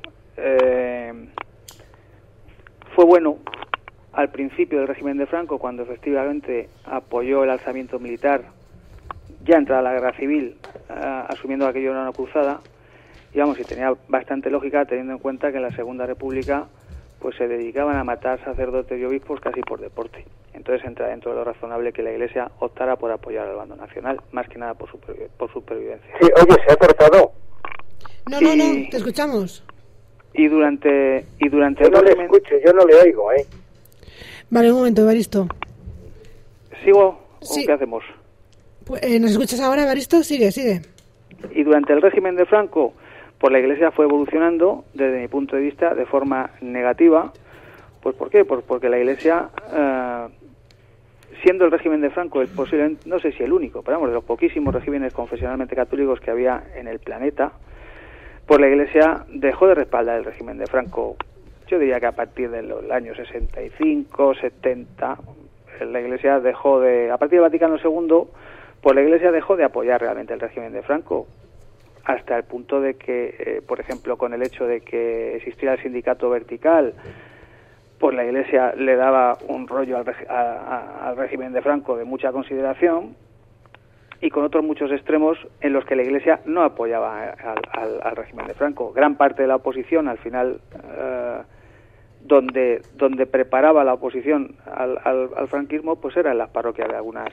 fue bueno al principio del régimen de Franco, cuando efectivamente apoyó el alzamiento militar, ya entrada la guerra civil, asumiendo que aquello era una cruzada, y vamos, y tenía bastante lógica teniendo en cuenta que en la Segunda República pues se dedicaban a matar sacerdotes y obispos casi por deporte. Entonces entra dentro de lo razonable que la Iglesia optara por apoyar al bando nacional, más que nada por supervivencia. Sí, oye, se ha cortado. No, te escuchamos. Y durante yo no le escucho, yo no le oigo, Vale, un momento, Evaristo. ¿Sigo sí. o qué hacemos? Pues, ¿nos escuchas ahora, Evaristo? Sigue. Y durante el régimen de Franco, pues la Iglesia fue evolucionando, desde mi punto de vista, de forma negativa. Pues ¿por qué? Pues porque la Iglesia, siendo el régimen de Franco el posible, no sé si el único, pero vamos, de los poquísimos regímenes confesionalmente católicos que había en el planeta, pues la Iglesia dejó de respaldar el régimen de Franco. Yo diría que a partir de los años 65, 70, la Iglesia a partir del Vaticano II, pues la Iglesia dejó de apoyar realmente el régimen de Franco, hasta el punto de que, por ejemplo, con el hecho de que existiera el sindicato vertical, pues la Iglesia le daba un rollo al régimen de Franco de mucha consideración, y con otros muchos extremos en los que la Iglesia no apoyaba al régimen de Franco. Gran parte de la oposición, al final, donde preparaba la oposición al franquismo, pues era en las parroquias de algunas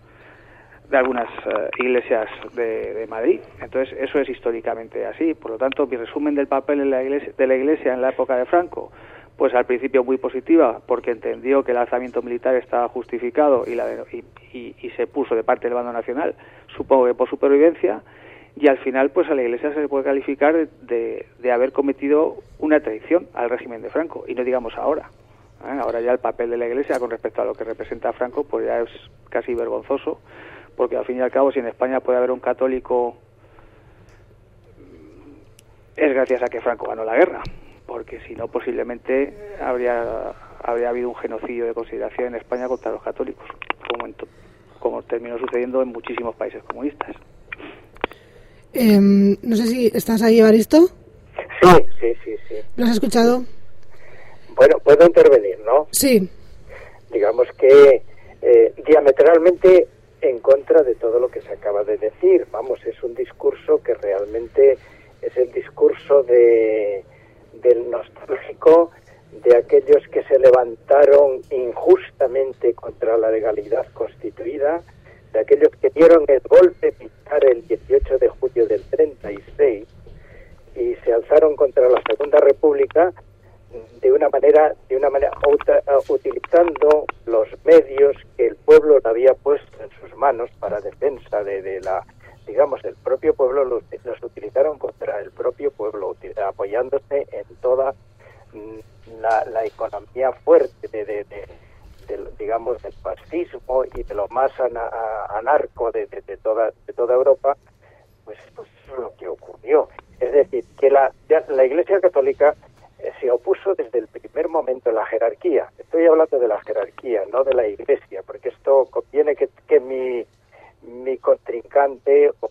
iglesias de Madrid. Entonces, eso es históricamente así. Por lo tanto, mi resumen del papel de la Iglesia en la época de Franco, pues al principio muy positiva, porque entendió que el alzamiento militar estaba justificado y se puso de parte del bando nacional, supongo que por supervivencia, y al final pues a la Iglesia se le puede calificar de haber cometido una traición al régimen de Franco, y no digamos ahora. Ahora ya el papel de la Iglesia con respecto a lo que representa Franco pues ya es casi vergonzoso, porque al fin y al cabo si en España puede haber un católico es gracias a que Franco ganó la guerra. porque si no posiblemente habría habido un genocidio de consideración en España contra los católicos, como terminó sucediendo en muchísimos países comunistas. No sé si estás ahí, Evaristo. Sí. ¿Lo has escuchado? Bueno, puedo intervenir, ¿no? Sí. Digamos que diametralmente en contra de todo lo que se acaba de decir. Vamos, es un discurso que realmente es el discurso del nostálgico, de aquellos que se levantaron injustamente contra la legalidad constituida, de aquellos que dieron el golpe militar el 18 de julio del 36 y se alzaron contra la Segunda República de una manera utilizando los medios que el pueblo le había puesto en sus manos para defensa de la, digamos, el propio pueblo. Los utilizaron contra el propio pueblo, apoyándose en toda la economía fuerte digamos, del fascismo y de lo más anarco de toda Europa. Pues eso es lo que ocurrió. Es decir, que la Iglesia Católica se opuso desde el primer momento a la jerarquía. Estoy hablando de la jerarquía, no de la Iglesia, porque esto conviene que mi contrincante o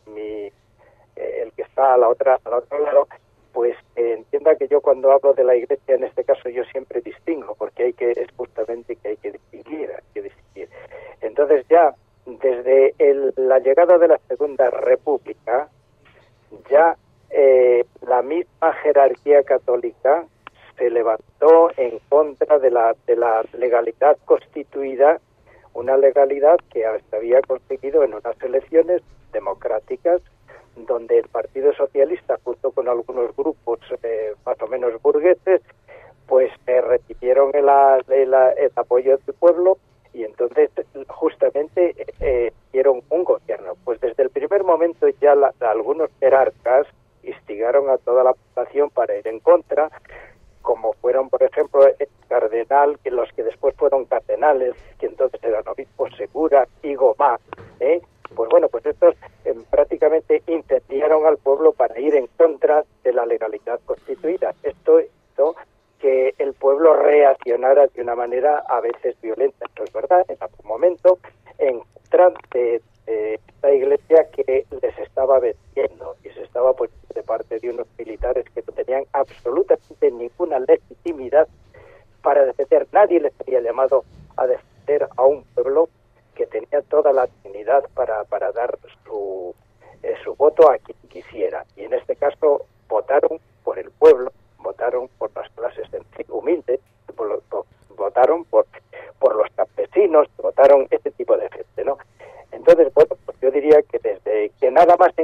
el que está al otro lado, pues entienda que yo cuando hablo de la Iglesia, en este caso yo siempre distingo, porque es justamente que hay que distinguir. Entonces ya desde la llegada de la Segunda República, ya la misma jerarquía católica se levantó en contra de la legalidad constituida, una legalidad que se había conseguido en unas elecciones democráticas, donde el Partido Socialista, junto con algunos grupos más o menos burgueses, pues recibieron el apoyo del pueblo y entonces justamente dieron un gobierno. Pues desde el primer momento ya algunos jerarcas instigaron a toda la población para ir en contra, como fueron, por ejemplo, el cardenal, los que después fueron cardenales, que entonces eran obispos Segura y Gomá, pues bueno, pues estos prácticamente incendiaron al pueblo para ir en contra de la legalidad constituida. Esto hizo que el pueblo reaccionara de una manera a veces violenta. Esto es verdad, en algún momento, en contra de esta iglesia que les estaba venciendo y se estaba poniendo de parte de unos militares que no tenían absolutamente ninguna legitimidad para defender. Nadie les había llamado a defender a un pueblo que tenía toda la dignidad para dar su voto a quien quisiera. Y en este caso votaron por el pueblo, votaron por las clases humildes, votaron por los campesinos, votaron este tipo de gente, ¿no? Entonces, bueno, pues yo diría que desde que nada más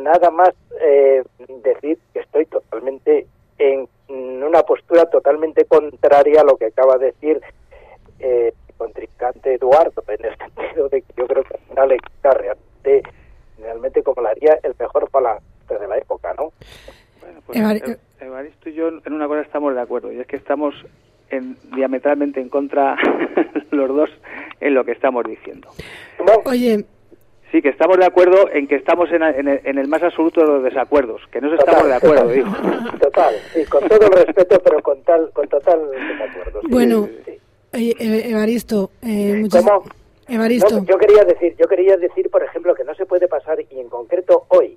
decir que estoy totalmente en una postura totalmente contraria a lo que acaba de decir contrincante Eduardo, en el sentido de que yo creo que es una lectura realmente como la haría el mejor palante de la época, ¿no? Bueno, pues Evaristo y yo en una cosa estamos de acuerdo, y es que estamos diametralmente en contra los dos en lo que estamos diciendo. Oye, sí, que estamos de acuerdo en que estamos en el más absoluto de los desacuerdos, que no estamos de acuerdo, digo. Total, sí, con todo el respeto, pero con total desacuerdo. Sí, bueno, sí. Evaristo, ¿Cómo? Evaristo. No, yo quería decir, por ejemplo, que no se puede pasar, y en concreto hoy,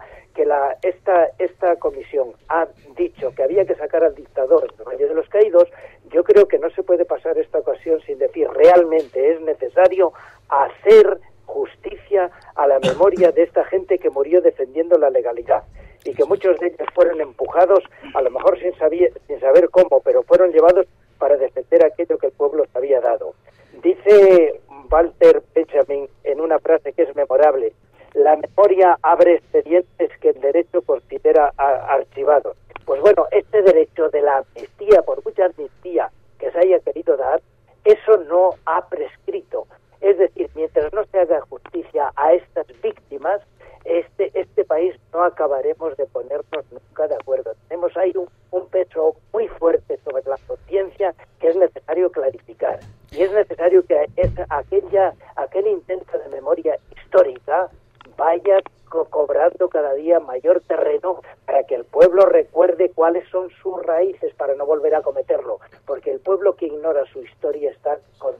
esta comisión ha dicho que había que sacar al dictador del Valle de los Caídos. Yo creo que no se puede pasar esta ocasión sin decir realmente es necesario hacer justicia a la memoria de esta gente que murió defendiendo la legalidad y que muchos de ellos fueron empujados, a lo mejor sin saber cómo, pero fueron llevados para defender aquello que el pueblo se había dado. Dice Walter Benjamin en una frase que es memorable: la memoria abre expedientes que el derecho considera archivados. Pues bueno, este derecho de la amnistía, por mucha amnistía que se haya querido dar, eso no ha prescrito. Es decir, mientras no se haga justicia a estas víctimas, este país no acabaremos de ponernos nunca de acuerdo. Tenemos ahí un peso muy fuerte sobre la conciencia que es necesario clarificar. Y es necesario que aquel intento de memoria histórica vaya cobrando cada día mayor terreno para que el pueblo recuerde cuáles son sus raíces para no volver a cometerlo, porque el pueblo que ignora su historia está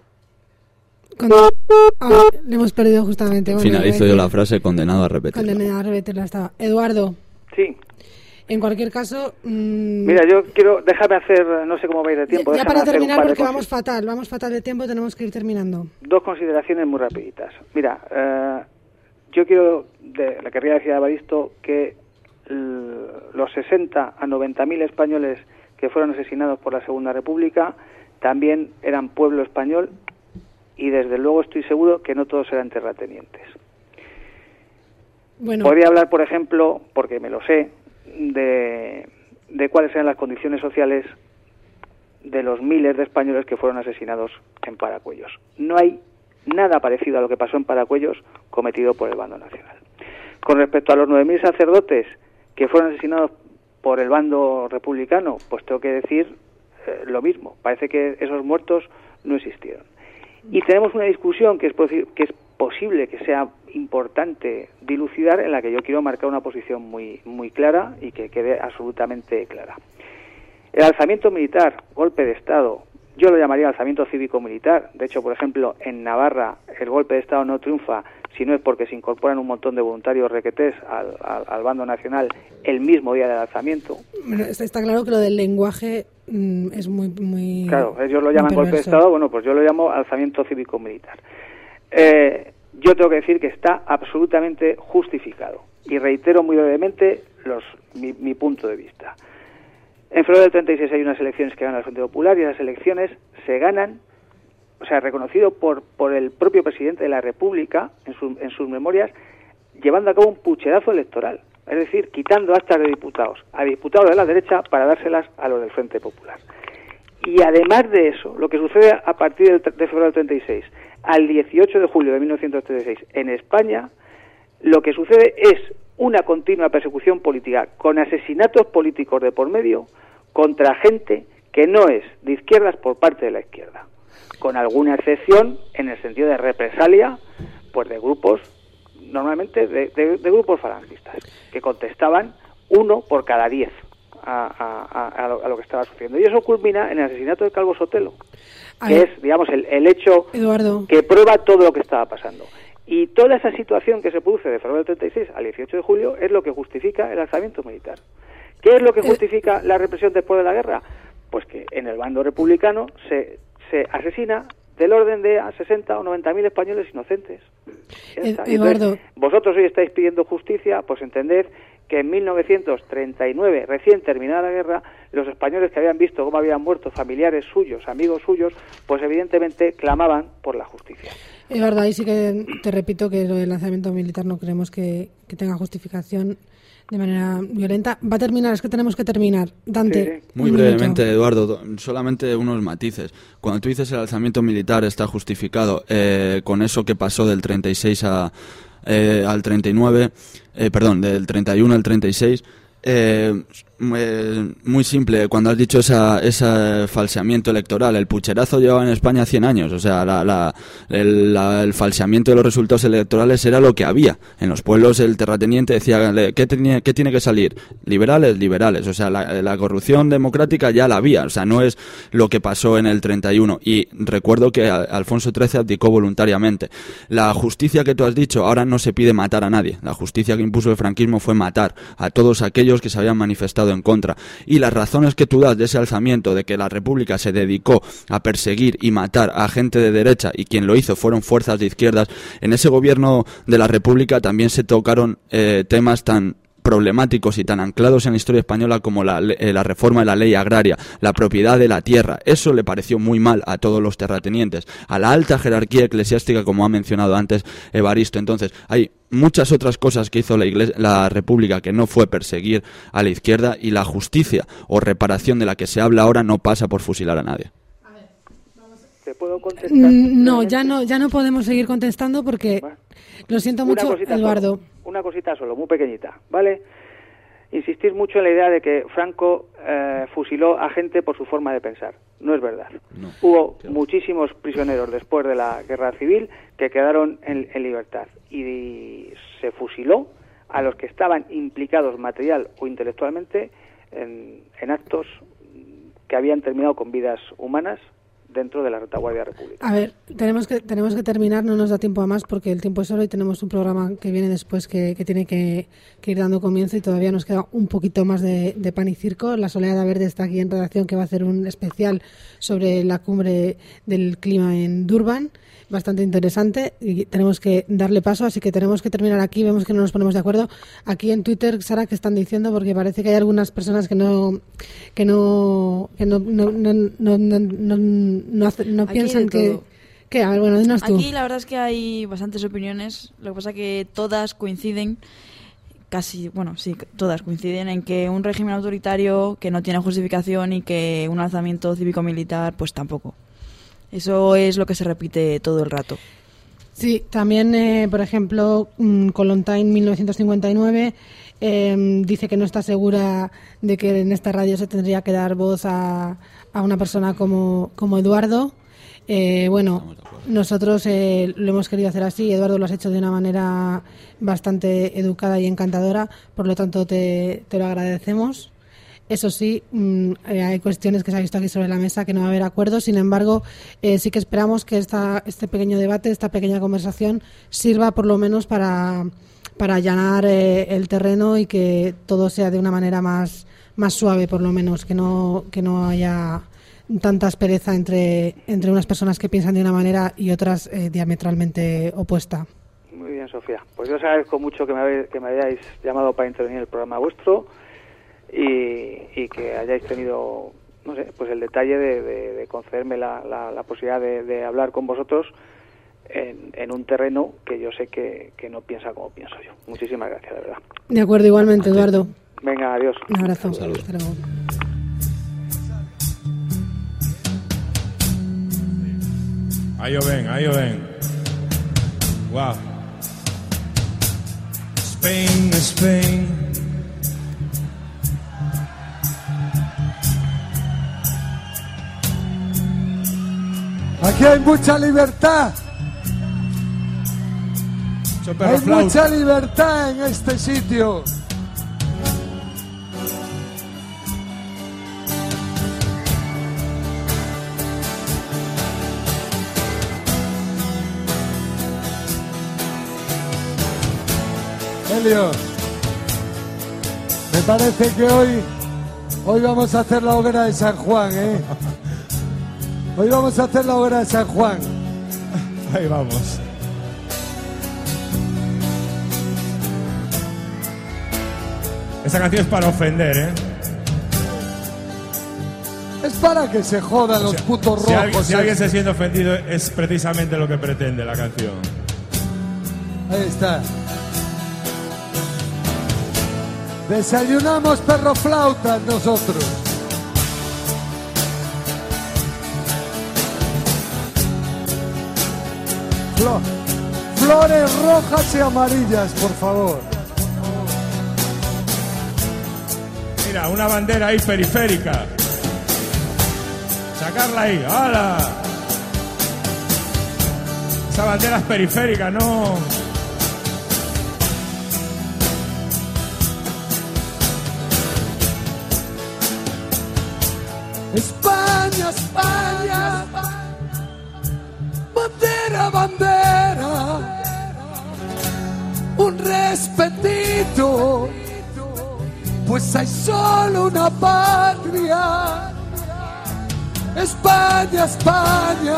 le hemos perdido justamente. Bueno, finalizo yo la frase, condenado a repetirla. Condenado a repetirla estaba. Eduardo. Sí. En cualquier caso... Mira, yo quiero... Déjame hacer... No sé cómo va a ir de tiempo. Ya para terminar, porque vamos fatal de tiempo, tenemos que ir terminando. 2 consideraciones muy rapiditas. Mira, yo le querría decir a Evaristo que los 60 a 90.000 españoles que fueron asesinados por la Segunda República también eran pueblo español, y desde luego estoy seguro que no todos eran terratenientes. Bueno. Podría hablar, por ejemplo, porque me lo sé, de cuáles eran las condiciones sociales de los miles de españoles que fueron asesinados en Paracuellos. No hay nada parecido a lo que pasó en Paracuellos cometido por el bando nacional. Con respecto a los 9.000 sacerdotes que fueron asesinados por el bando republicano, pues tengo que decir lo mismo. Parece que esos muertos no existieron. Y tenemos una discusión que es posible que sea importante dilucidar, en la que yo quiero marcar una posición muy clara y que quede absolutamente clara. El alzamiento militar, golpe de Estado, yo lo llamaría alzamiento cívico-militar. De hecho, por ejemplo, en Navarra el golpe de Estado no triunfa si no es porque se incorporan un montón de voluntarios requetés al bando nacional el mismo día del alzamiento. Bueno, está claro que lo del lenguaje es muy claro, ellos lo llaman golpe de Estado, bueno, pues yo lo llamo alzamiento cívico-militar. Yo tengo que decir que está absolutamente justificado y reitero muy brevemente mi punto de vista. En febrero del 36 hay unas elecciones que gana el Frente Popular, y las elecciones se ganan, o sea, reconocido por el propio presidente de la República en sus memorias, llevando a cabo un pucherazo electoral, es decir, quitando actas de diputados a diputados de la derecha para dárselas a los del Frente Popular. Y además de eso, lo que sucede a partir de febrero del 36 al 18 de julio de 1936 en España, lo que sucede es una continua persecución política con asesinatos políticos de por medio contra gente que no es de izquierdas por parte de la izquierda, con alguna excepción en el sentido de represalia, pues de grupos, normalmente de grupos falangistas, que contestaban 1 por cada 10 a lo que estaba sucediendo. Y eso culmina en el asesinato de Calvo Sotelo, que es, digamos, el hecho, Eduardo, que prueba todo lo que estaba pasando. Y toda esa situación que se produce de febrero del 36 al 18 de julio es lo que justifica el alzamiento militar. ¿Qué es lo que justifica la represión después de la guerra? Pues que en el bando republicano se asesina del orden de a 60 o 90.000 españoles inocentes. Eduardo, entonces, vosotros hoy estáis pidiendo justicia, pues entended que en 1939, recién terminada la guerra, los españoles que habían visto cómo habían muerto familiares suyos, amigos suyos, pues evidentemente clamaban por la justicia. Eduardo, ahí sí que te repito que lo del lanzamiento militar no creemos que tenga justificación de manera violenta. Va a terminar, es que tenemos que terminar. Dante. Sí. Muy brevemente, Eduardo, solamente unos matices. Cuando tú dices el alzamiento militar está justificado con eso que pasó del 36 al 39, del 31 al 36, muy simple. Cuando has dicho ese falseamiento electoral, el pucherazo llevaba en España 100 años, o sea, el falseamiento de los resultados electorales era lo que había. En los pueblos el terrateniente decía, ¿qué tiene que salir? Liberales, o sea, la corrupción democrática ya la había, o sea, no es lo que pasó en el 31. Y recuerdo que Alfonso XIII abdicó voluntariamente. La justicia que tú has dicho, ahora no se pide matar a nadie. La justicia que impuso el franquismo fue matar a todos aquellos que se habían manifestado en contra. Y las razones que tú das de ese alzamiento, de que la República se dedicó a perseguir y matar a gente de derecha, y quien lo hizo fueron fuerzas de izquierdas, en ese gobierno de la República también se tocaron temas tan problemáticos y tan anclados en la historia española como la reforma de la ley agraria, la propiedad de la tierra. Eso le pareció muy mal a todos los terratenientes, a la alta jerarquía eclesiástica, como ha mencionado antes Evaristo. Entonces, hay muchas otras cosas que hizo la República que no fue perseguir a la izquierda, y la justicia o reparación de la que se habla ahora no pasa por fusilar a nadie. ¿Te puedo contestar? No, ya no podemos seguir contestando porque lo siento mucho, Eduardo. Una cosita solo, muy pequeñita, ¿vale? Insistís mucho en la idea de que Franco fusiló a gente por su forma de pensar. No es verdad. No. Hubo muchísimos prisioneros después de la guerra civil que quedaron en libertad, y se fusiló a los que estaban implicados material o intelectualmente en actos que habían terminado con vidas humanas dentro de la retaguardia republicana. A ver, tenemos que terminar, no nos da tiempo a más porque el tiempo es oro y tenemos un programa que viene después que tiene que ir dando comienzo y todavía nos queda un poquito más de pan y circo. La Soleada Verde está aquí en redacción, que va a hacer un especial sobre la cumbre del clima en Durban, bastante interesante, y tenemos que darle paso, así que tenemos que terminar aquí. Vemos que no nos ponemos de acuerdo. Aquí en Twitter, Sara, ¿qué están diciendo? Porque parece que hay algunas personas que no piensan que... ¿Qué? A ver, bueno, dinos tú. Aquí la verdad es que hay bastantes opiniones. Lo que pasa es que todas coinciden, todas coinciden en que un régimen autoritario que no tiene justificación y que un alzamiento cívico-militar, pues tampoco. Eso es lo que se repite todo el rato. Sí, también, por ejemplo, Colontine 1959 dice que no está segura de que en esta radio se tendría que dar voz a una persona como Eduardo. Bueno, nosotros lo hemos querido hacer así. Eduardo lo has hecho de una manera bastante educada y encantadora, por lo tanto te lo agradecemos. Eso sí, hay cuestiones que se ha visto aquí sobre la mesa que no va a haber acuerdo. Sin embargo, sí que esperamos que este pequeño debate, esta pequeña conversación sirva por lo menos para allanar el terreno y que todo sea de una manera más suave, por lo menos, que no haya tanta aspereza entre unas personas que piensan de una manera y otras diametralmente opuesta. Muy bien, Sofía. Pues yo os agradezco mucho que me hayáis llamado para intervenir en el programa vuestro. Y que hayáis tenido, no sé, pues el detalle de concederme la posibilidad de hablar con vosotros en un terreno que yo sé que no piensa como pienso yo. Muchísimas gracias, de verdad. De acuerdo, igualmente, Eduardo. Venga, adiós. Un abrazo. Un saludo. Hasta luego. Ahí o ven. Wow. Spain. Aquí hay mucha libertad. Hay mucha libertad en este sitio. Elio, me parece que hoy vamos a hacer la hoguera de San Juan, ¿eh? Hoy vamos a hacer la hoguera de San Juan. Ahí vamos. Esa canción es para ofender, ¿eh? Es para que se jodan los putos rojos. Si alguien se siente ofendido, es precisamente lo que pretende la canción. Ahí está. Desayunamos perroflautas nosotros. Flores rojas y amarillas, por favor. Mira, una bandera ahí periférica. Sacarla ahí, ¡hala! Esa bandera es periférica, no. España, España, bandera, bandera, un respetito, pues hay solo una patria. España, España,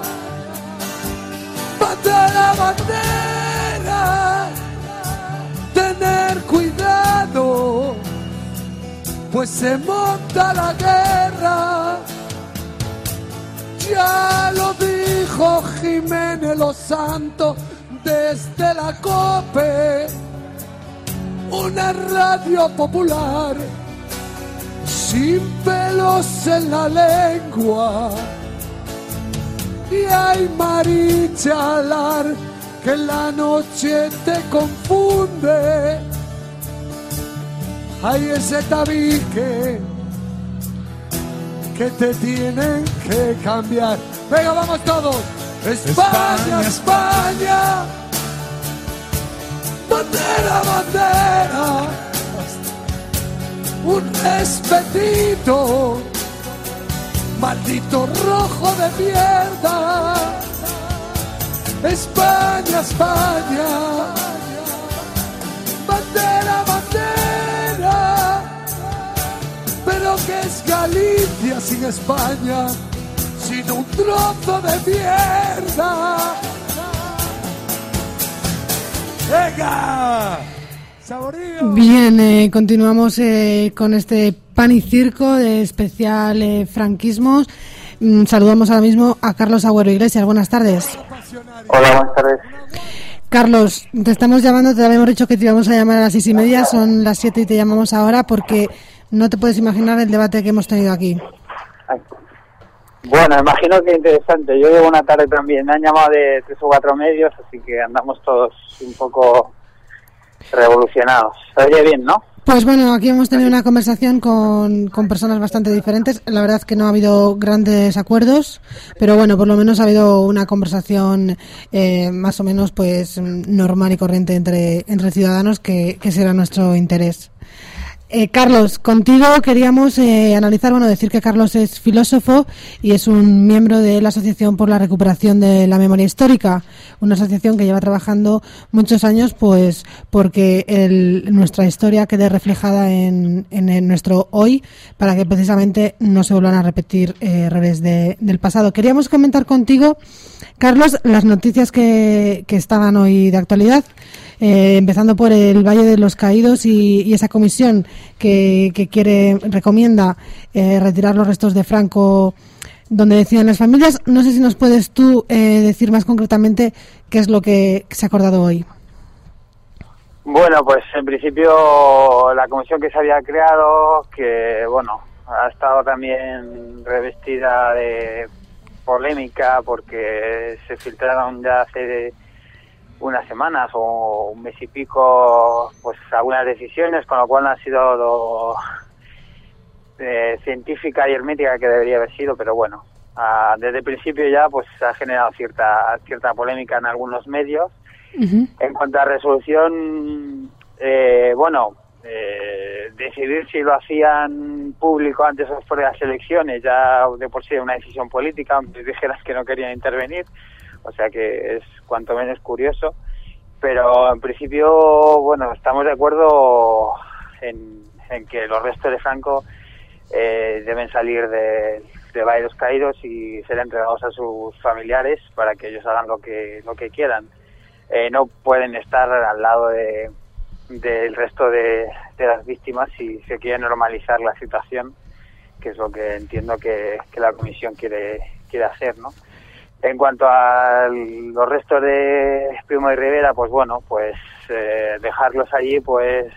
bandera, bandera, tener cuidado, pues se monta la guerra. Ya lo dijo Jiménez Los Santos desde la COPE, una radio popular sin pelos en la lengua. Y hay marichalar que en la noche te confunde. Hay ese tabique que te tienen que cambiar. Venga, vamos todos. España, España, bandera, bandera, un respetito, maldito rojo de mierda. España, España, bandera, bandera, pero ¿qué es Galicia sin España? Sino un trozo de mierda. ¡Venga! ¡Saborío! Bien, continuamos con este pan y circo de especial franquismos. Saludamos ahora mismo a Carlos Agüero Iglesias. Buenas tardes. Hola, buenas tardes. Carlos, te estamos llamando, te habíamos dicho que te íbamos a llamar a las 6:30, son las 7 y te llamamos ahora porque no te puedes imaginar el debate que hemos tenido aquí. Bueno, imagino que interesante. Yo llevo una tarde también. Me han llamado de 3 o 4 medios, así que andamos todos un poco revolucionados. Se oye bien, ¿no? Pues bueno, aquí hemos tenido una conversación con personas bastante diferentes. La verdad es que no ha habido grandes acuerdos, pero bueno, por lo menos ha habido una conversación más o menos pues normal y corriente entre ciudadanos, que será nuestro interés. Carlos, contigo queríamos analizar, decir que Carlos es filósofo y es un miembro de la Asociación por la Recuperación de la Memoria Histórica, una asociación que lleva trabajando muchos años pues porque nuestra historia quede reflejada en nuestro hoy, para que precisamente no se vuelvan a repetir errores del pasado. Queríamos comentar contigo, Carlos, las noticias que estaban hoy de actualidad. Empezando por el Valle de los Caídos y esa comisión que recomienda retirar los restos de Franco donde decían las familias. No sé si nos puedes tú decir más concretamente qué es lo que se ha acordado hoy. Bueno, pues en principio la comisión que se había creado, que ha estado también revestida de polémica porque se filtraron ya hace unas semanas o un mes y pico pues algunas decisiones, con lo cual no ha sido lo científica y hermética que debería haber sido, pero desde el principio ya pues ha generado cierta polémica en algunos medios. Uh-huh. En cuanto a resolución, decidir si lo hacían público antes o después de las elecciones ya de por sí era una decisión política, aunque dijeras que no querían intervenir. O sea que es cuanto menos curioso, pero en principio, estamos de acuerdo en que los restos de Franco deben salir de Valle de los Caídos y ser entregados a sus familiares para que ellos hagan lo que quieran. No pueden estar al lado del resto de las víctimas si se quiere normalizar la situación, que es lo que entiendo que la comisión quiere hacer, ¿no? En cuanto a los restos de Primo y Rivera, dejarlos allí, pues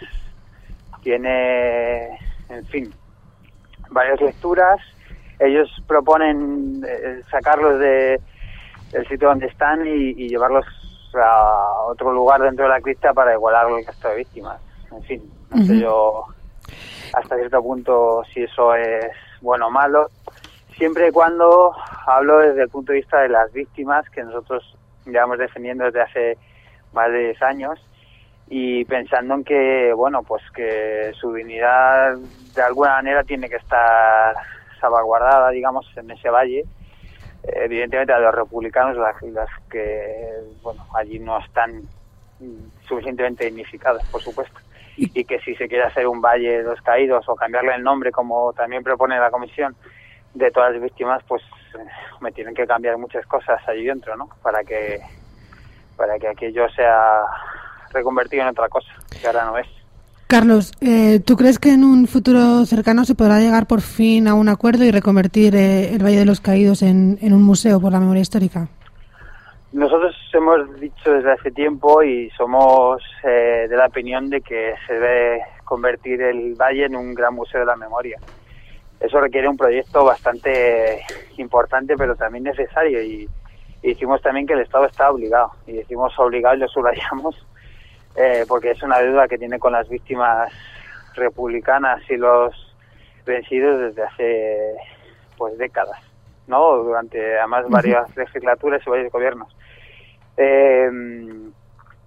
tiene, en fin, varias lecturas. Ellos proponen sacarlos del sitio donde están y llevarlos a otro lugar dentro de la cripta para igualar el resto de víctimas. En fin, no sé yo hasta cierto punto si eso es bueno o malo. Siempre y cuando hablo desde el punto de vista de las víctimas, que nosotros llevamos defendiendo desde hace más de 10 años, y pensando en que, que su dignidad de alguna manera tiene que estar salvaguardada, digamos, en ese valle. Evidentemente a los republicanos, las que, allí no están suficientemente dignificados, por supuesto. Y que si se quiere hacer un Valle de los Caídos o cambiarle el nombre, como también propone la comisión, de todas las víctimas, pues me tienen que cambiar muchas cosas allí dentro, ¿no? Para que aquello sea reconvertido en otra cosa, que ahora no es. Carlos, ¿tú crees que en un futuro cercano se podrá llegar por fin a un acuerdo y reconvertir el Valle de los Caídos en un museo por la memoria histórica? Nosotros hemos dicho desde hace tiempo y somos de la opinión de que se debe convertir el valle en un gran museo de la memoria. Eso requiere un proyecto bastante importante, pero también necesario, y decimos también que el Estado está obligado, y decimos obligado y lo subrayamos porque es una deuda que tiene con las víctimas republicanas y los vencidos desde hace décadas, ¿no? Durante además varias legislaturas y varios gobiernos.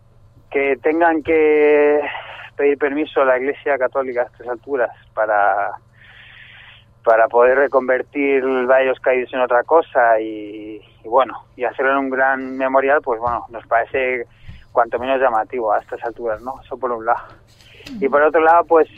que tengan que pedir permiso a la Iglesia Católica a estas alturas para poder reconvertir el Valle de los Caídos en otra cosa y hacerlo en un gran memorial, pues bueno, nos parece cuanto menos llamativo a estas alturas, ¿no? Eso por un lado. Y por otro lado, pues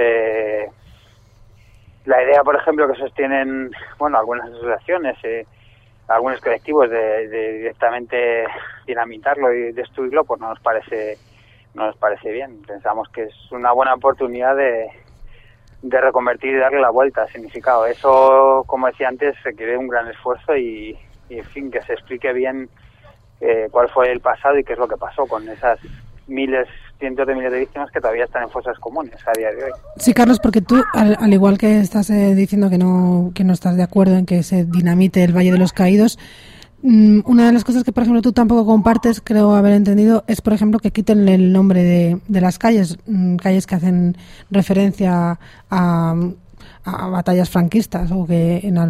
la idea, por ejemplo, que sostienen, algunas asociaciones, algunos colectivos de directamente dinamitarlo y destruirlo, pues no nos parece bien. Pensamos que es una buena oportunidad de reconvertir y darle la vuelta al significado. Eso, como decía antes, requiere un gran esfuerzo y en fin, que se explique bien cuál fue el pasado y qué es lo que pasó con esas cientos de miles de víctimas que todavía están en fosas comunes a día de hoy. Sí, Carlos, porque tú, al igual que estás diciendo que no estás de acuerdo en que se dinamite el Valle de los Caídos, una de las cosas que, por ejemplo, tú tampoco compartes, creo haber entendido, es, por ejemplo, que quiten el nombre de las calles que hacen referencia a batallas franquistas, o que en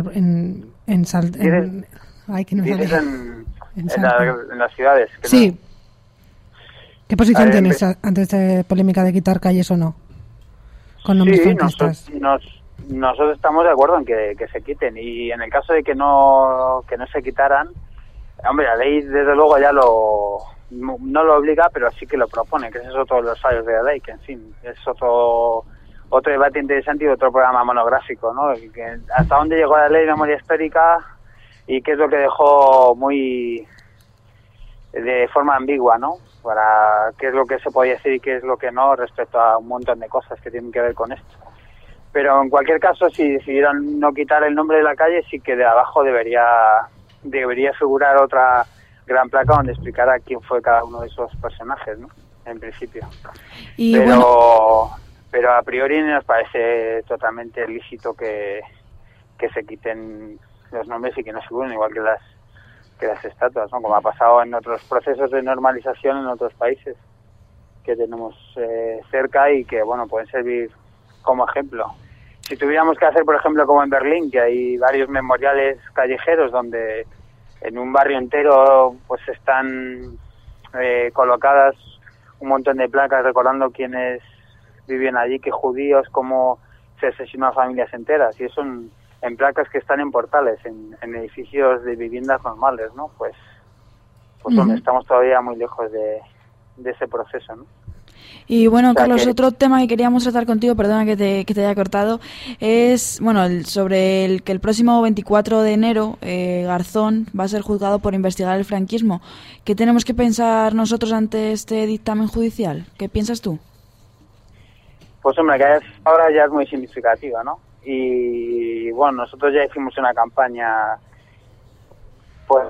las ciudades. Sí. No. ¿Qué posición tienes ante esta polémica de quitar calles o no? Con nombres franquistas. Nosotros estamos de acuerdo en que se quiten, y en el caso de que no se quitaran, hombre, la ley desde luego ya no lo obliga, pero sí que lo propone, que ese es otro de los fallos de la ley, que en fin, es otro debate interesante y otro programa monográfico, ¿no? Que hasta dónde llegó la ley de memoria histórica y qué es lo que dejó muy de forma ambigua, ¿no? Para qué es lo que se podía decir y qué es lo que no respecto a un montón de cosas que tienen que ver con esto. Pero en cualquier caso, si decidieran no quitar el nombre de la calle, sí que de abajo debería figurar otra gran placa donde explicara quién fue cada uno de esos personajes, ¿no? En principio. Pero a priori nos parece totalmente lícito que se quiten los nombres y que no figuren, igual que las estatuas, ¿no? Como ha pasado en otros procesos de normalización en otros países que tenemos cerca y que, pueden servir como ejemplo. Si tuviéramos que hacer, por ejemplo, como en Berlín, que hay varios memoriales callejeros donde en un barrio entero pues están colocadas un montón de placas recordando quiénes vivían allí, qué judíos, cómo se asesinó a familias enteras, y eso en placas que están en portales, en edificios de viviendas normales, ¿no? Pues estamos todavía muy lejos de ese proceso, ¿no? Y bueno, Carlos, otro tema que queríamos tratar contigo, perdona que te haya cortado, es sobre que el próximo 24 de enero Garzón va a ser juzgado por investigar el franquismo. ¿Qué tenemos que pensar nosotros ante este dictamen judicial? ¿Qué piensas tú? Pues hombre, que ahora ya es muy significativa, ¿no? Y nosotros ya hicimos una campaña, pues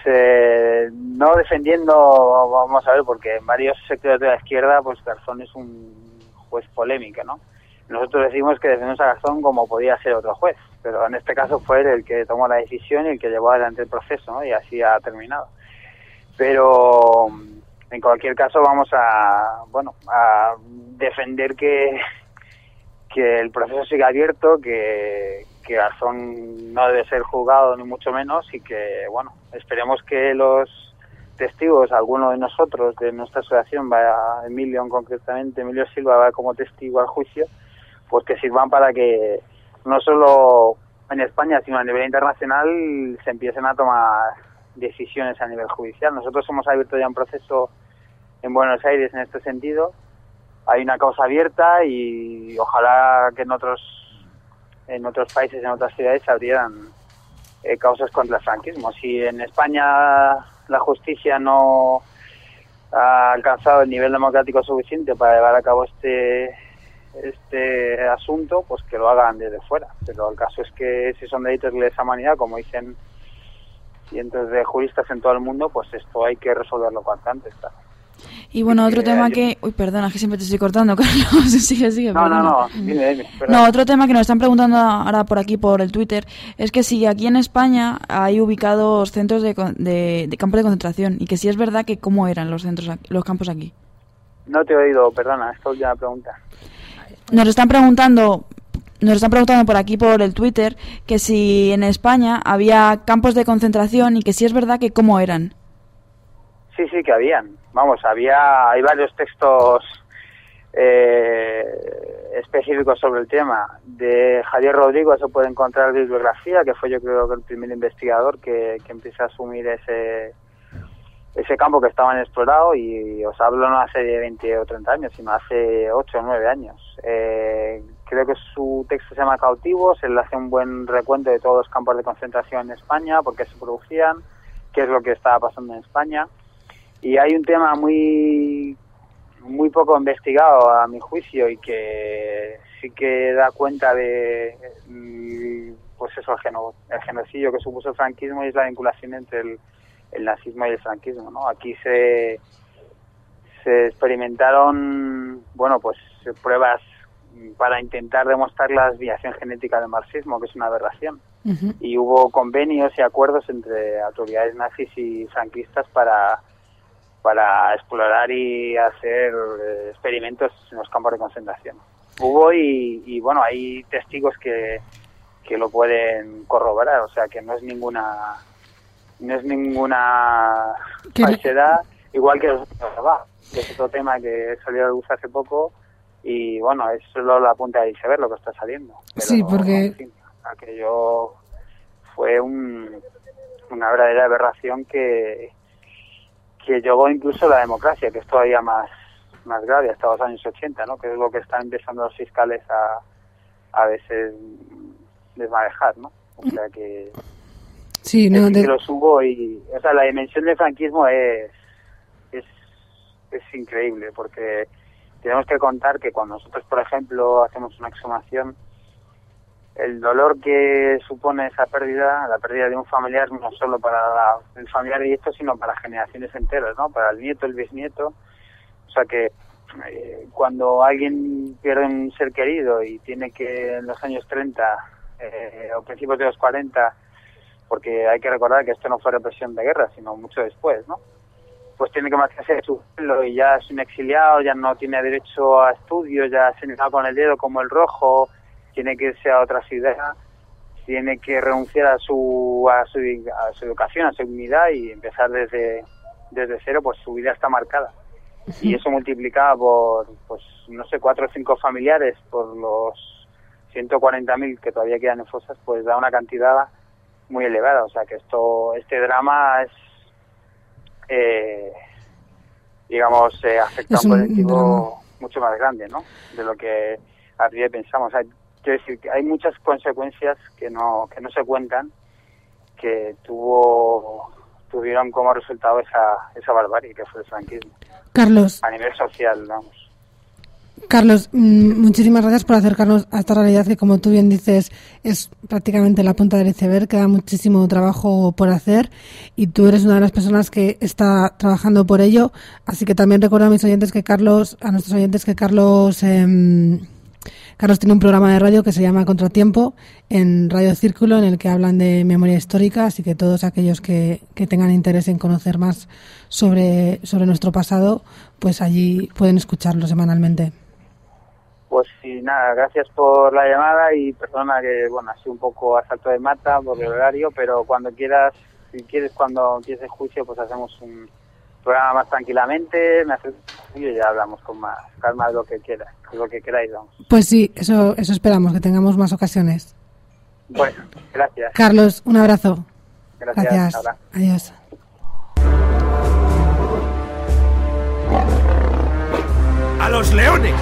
no defendiendo, vamos a ver, porque en varios sectores de la izquierda, pues Garzón es un juez polémico, ¿no? Nosotros decimos que defendemos a Garzón como podía ser otro juez, pero en este caso fue él el que tomó la decisión y el que llevó adelante el proceso, ¿no? Y así ha terminado. Pero en cualquier caso vamos a defender que el proceso siga abierto, que Garzón no debe ser juzgado ni mucho menos, y que esperemos que los testigos, alguno de nosotros, de nuestra asociación, Emilio Silva, va como testigo al juicio, pues que sirvan para que no solo en España sino a nivel internacional se empiecen a tomar decisiones a nivel judicial. Nosotros hemos abierto ya un proceso en Buenos Aires en este sentido. Hay una causa abierta y ojalá que en otros países, en otras ciudades, se abrieran causas contra el franquismo. Si en España la justicia no ha alcanzado el nivel democrático suficiente para llevar a cabo este asunto, pues que lo hagan desde fuera. Pero el caso es que si son delitos de lesa humanidad, como dicen cientos de juristas en todo el mundo, pues esto hay que resolverlo cuanto antes, claro. Y otro tema que... Uy, perdona, que siempre te estoy cortando, Carlos. Sigue. No, dime. No, otro tema que nos están preguntando ahora por aquí, por el Twitter, es que si aquí en España hay ubicados centros de campos de concentración, y que si es verdad que cómo eran los campos aquí. No te he oído, perdona, esta última pregunta. Nos están preguntando por aquí, por el Twitter, que si en España había campos de concentración y que si es verdad que cómo eran. Sí, que habían. Vamos, hay varios textos específicos sobre el tema. De Javier Rodrigo se puede encontrar bibliografía, que fue yo creo que el primer investigador que empieza a asumir ese campo que estaba inexplorado, y os hablo no hace 20 o 30 años, sino hace 8 o 9 años. Creo que su texto se llama Cautivos. Él hace un buen recuento de todos los campos de concentración en España, por qué se producían, qué es lo que estaba pasando en España. Y hay un tema muy poco investigado a mi juicio, y que sí que da cuenta de pues eso, el genocidio que supuso el franquismo, y es la vinculación entre el nazismo y el franquismo, ¿no? Aquí se experimentaron, bueno, pues pruebas para intentar demostrar la desviación genética del marxismo, que es una aberración. Uh-huh. Y hubo convenios y acuerdos entre autoridades nazis y franquistas para explorar y hacer experimentos en los campos de concentración. Hubo y bueno, hay testigos que lo pueden corroborar, o sea que no es ninguna falsedad, igual que es otro tema que salió a la luz hace poco, y bueno, es solo la punta del iceberg lo que está saliendo. Pero, sí, porque en fin, aquello fue una verdadera aberración que llegó incluso a la democracia, que es todavía más grave, hasta los años 80, ¿no? Que es lo que están empezando los fiscales a veces desmadejar, ¿no? O sea que sí, no, que los hubo, y o sea, la dimensión del franquismo es increíble, porque tenemos que contar que cuando nosotros, por ejemplo, hacemos una exhumación, el dolor que supone esa pérdida, la pérdida de un familiar, no solo para el familiar directo, sino para generaciones enteras, ¿no? Para el nieto, el bisnieto. O sea que cuando alguien pierde un ser querido y tiene que en los años 30 o principios de los 40, porque hay que recordar que esto no fue represión de guerra, sino mucho después, ¿no? Pues tiene que marcarse de su pueblo y ya es un exiliado, ya no tiene derecho a estudios, ya se señalado con el dedo como el rojo, tiene que irse a otra ciudad, tiene que renunciar a su educación, a su dignidad, y empezar desde cero, pues su vida está marcada. Y eso multiplicado por, pues no sé, 4 o 5 familiares, por los 140.000 que todavía quedan en fosas, pues da una cantidad muy elevada. O sea que este drama es, afecta a un colectivo mucho más grande, ¿no? De lo que arriba pensamos. Quiero decir que hay muchas consecuencias que no se cuentan, que tuvieron como resultado esa barbarie que fue el franquismo. Carlos. A nivel social, vamos. Carlos, muchísimas gracias por acercarnos a esta realidad que, como tú bien dices, es prácticamente la punta del iceberg. Queda muchísimo trabajo por hacer y tú eres una de las personas que está trabajando por ello. Así que también recuerdo a nuestros oyentes que Carlos tiene un programa de radio que se llama Contratiempo en Radio Círculo, en el que hablan de memoria histórica, así que todos aquellos que tengan interés en conocer más sobre nuestro pasado, pues allí pueden escucharlo semanalmente. Pues sí, nada, gracias por la llamada y perdona que, ha sido un poco a salto de mata por el horario, pero cuando quieras cuando empieces el juicio, pues hacemos un programa más tranquilamente, me haces y ya hablamos con más calma de lo que queráis, vamos. Pues sí, eso esperamos, que tengamos más ocasiones. Bueno, gracias. Carlos, un abrazo. Gracias. Adiós. ¡A los leones!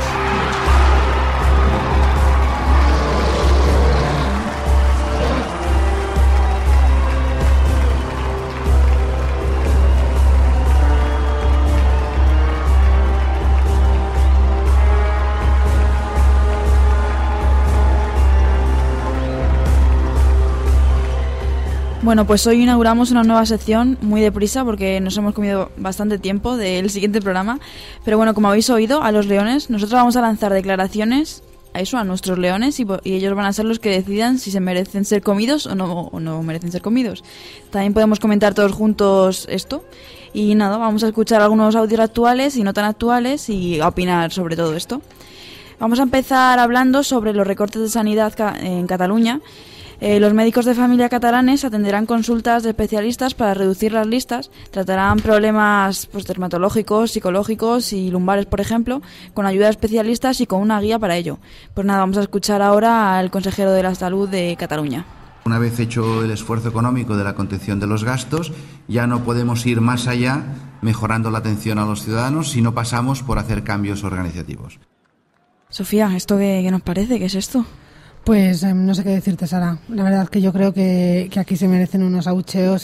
Bueno, pues hoy inauguramos una nueva sección muy deprisa porque nos hemos comido bastante tiempo del siguiente programa. Pero bueno, como habéis oído, a los leones, nosotros vamos a lanzar declaraciones a nuestros leones y ellos van a ser los que decidan si se merecen ser comidos o no merecen ser comidos. También podemos comentar todos juntos esto. Y nada, vamos a escuchar algunos audios actuales y no tan actuales y a opinar sobre todo esto. Vamos a empezar hablando sobre los recortes de sanidad en Cataluña. Los médicos de familia catalanes atenderán consultas de especialistas para reducir las listas, tratarán problemas pues, dermatológicos, psicológicos y lumbares, por ejemplo, con ayuda de especialistas y con una guía para ello. Pues nada, vamos a escuchar ahora al consejero de la Salud de Cataluña. Una vez hecho el esfuerzo económico de la contención de los gastos, ya no podemos ir más allá mejorando la atención a los ciudadanos si no pasamos por hacer cambios organizativos. Sofía, ¿esto qué nos parece? ¿Qué es esto? Pues no sé qué decirte, Sara. La verdad es que yo creo que aquí se merecen unos abucheos.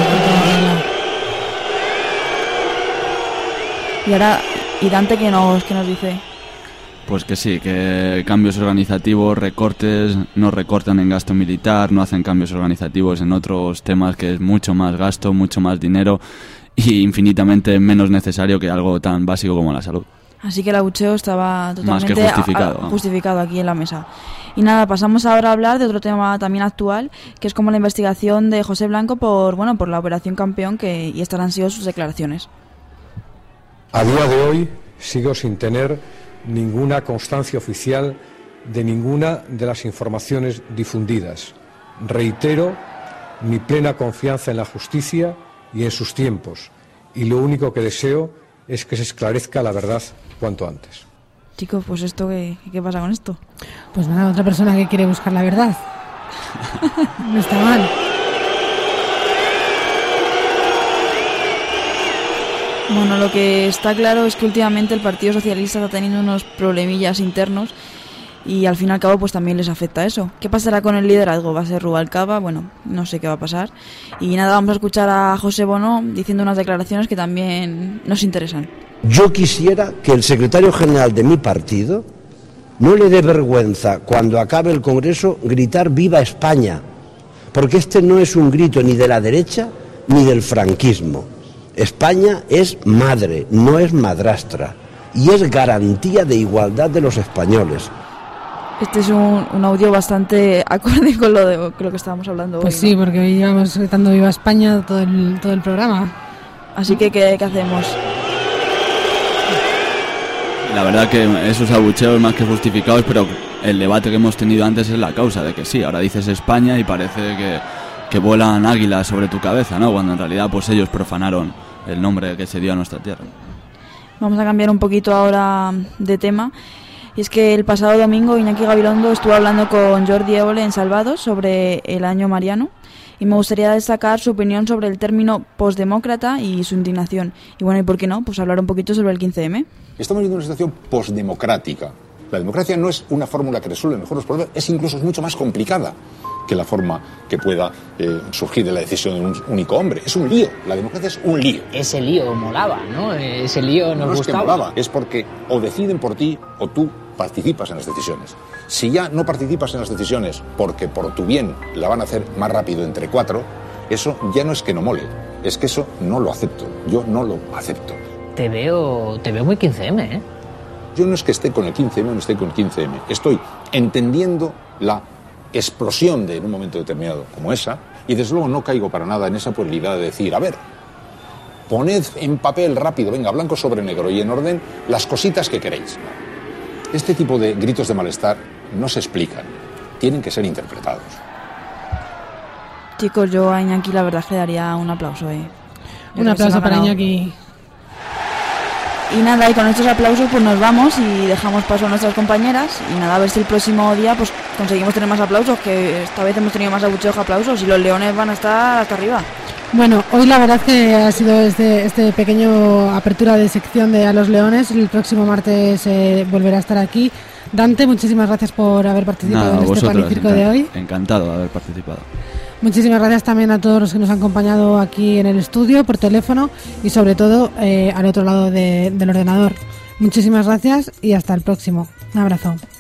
Y ahora, ¿y Dante qué nos dice? Pues que sí, que cambios organizativos, recortes, no recortan en gasto militar, no hacen cambios organizativos en otros temas que es mucho más gasto, mucho más dinero y infinitamente menos necesario que algo tan básico como la salud. Así que el abucheo estaba totalmente más que justificado aquí en la mesa. Y nada, pasamos ahora a hablar de otro tema también actual, que es como la investigación de José Blanco por la Operación Campeón, y estas han sido sus declaraciones. A día de hoy sigo sin tener ninguna constancia oficial de ninguna de las informaciones difundidas. Reitero mi plena confianza en la justicia y en sus tiempos, y lo único que deseo es que se esclarezca la verdad cuanto antes. Chicos, pues esto, ¿qué pasa con esto? Pues nada, otra persona que quiere buscar la verdad. No está mal. Bueno, lo que está claro es que últimamente el Partido Socialista está teniendo unos problemillas internos y al fin y al cabo pues también les afecta eso. ¿Qué pasará con el liderazgo? ¿Va a ser Rubalcaba? Bueno, no sé qué va a pasar. Y nada, vamos a escuchar a José Bono diciendo unas declaraciones que también nos interesan. Yo quisiera que el secretario general de mi partido no le dé vergüenza cuando acabe el Congreso gritar ¡Viva España! Porque este no es un grito ni de la derecha ni del franquismo. España es madre, no es madrastra, y es garantía de igualdad de los españoles. Este es un audio bastante acorde con lo que estábamos hablando pues hoy. Pues sí, ¿no? Porque hoy llevamos gritando Viva España todo el programa. Así que, ¿qué hacemos? La verdad que esos abucheos más que justificados, pero el debate que hemos tenido antes es la causa de que sí, ahora dices España y parece que vuelan águilas sobre tu cabeza, ¿no? Cuando en realidad pues ellos profanaron el nombre que se dio a nuestra tierra. Vamos a cambiar un poquito ahora de tema. Y es que el pasado domingo Iñaki Gabilondo estuvo hablando con Jordi Évole en Salvados sobre el año mariano. Y me gustaría destacar su opinión sobre el término postdemócrata y su indignación. Y bueno, ¿y por qué no? Pues hablar un poquito sobre el 15M. Estamos viviendo una situación postdemocrática. La democracia no es una fórmula que resuelve mejor los problemas, es incluso mucho más complicada que la forma que pueda surgir de la decisión de un único hombre. Es un lío, la democracia es un lío. Ese lío molaba, ¿no? Ese lío nos gustaba. No es que molaba, es porque o deciden por ti o tú participas en las decisiones. Si ya no participas en las decisiones porque por tu bien la van a hacer más rápido entre cuatro, eso ya no es que no mole, es que eso no lo acepto, yo no lo acepto. Te veo muy 15M, ¿eh? Yo no es que esté con el 15M o no esté con el 15M, estoy entendiendo la explosión en un momento determinado como esa, y desde luego no caigo para nada en esa probabilidad de decir, a ver, poned en papel rápido, venga, blanco sobre negro y en orden las cositas que queréis. Este tipo de gritos de malestar no se explican, tienen que ser interpretados. Chicos, yo a Iñaki la verdad le daría un aplauso. Un aplauso para Iñaki. Y nada, y con estos aplausos pues nos vamos y dejamos paso a nuestras compañeras. Y nada, a ver si el próximo día pues conseguimos tener más aplausos, que esta vez hemos tenido más abucheos que aplausos y los leones van a estar hasta arriba. Bueno, hoy la verdad que ha sido este pequeño apertura de sección de A los Leones. El próximo martes volverá a estar aquí. Dante, muchísimas gracias por haber participado en este Panicirco de hoy. Encantado de haber participado. Muchísimas gracias también a todos los que nos han acompañado aquí en el estudio, por teléfono y sobre todo al otro lado del ordenador. Muchísimas gracias y hasta el próximo. Un abrazo.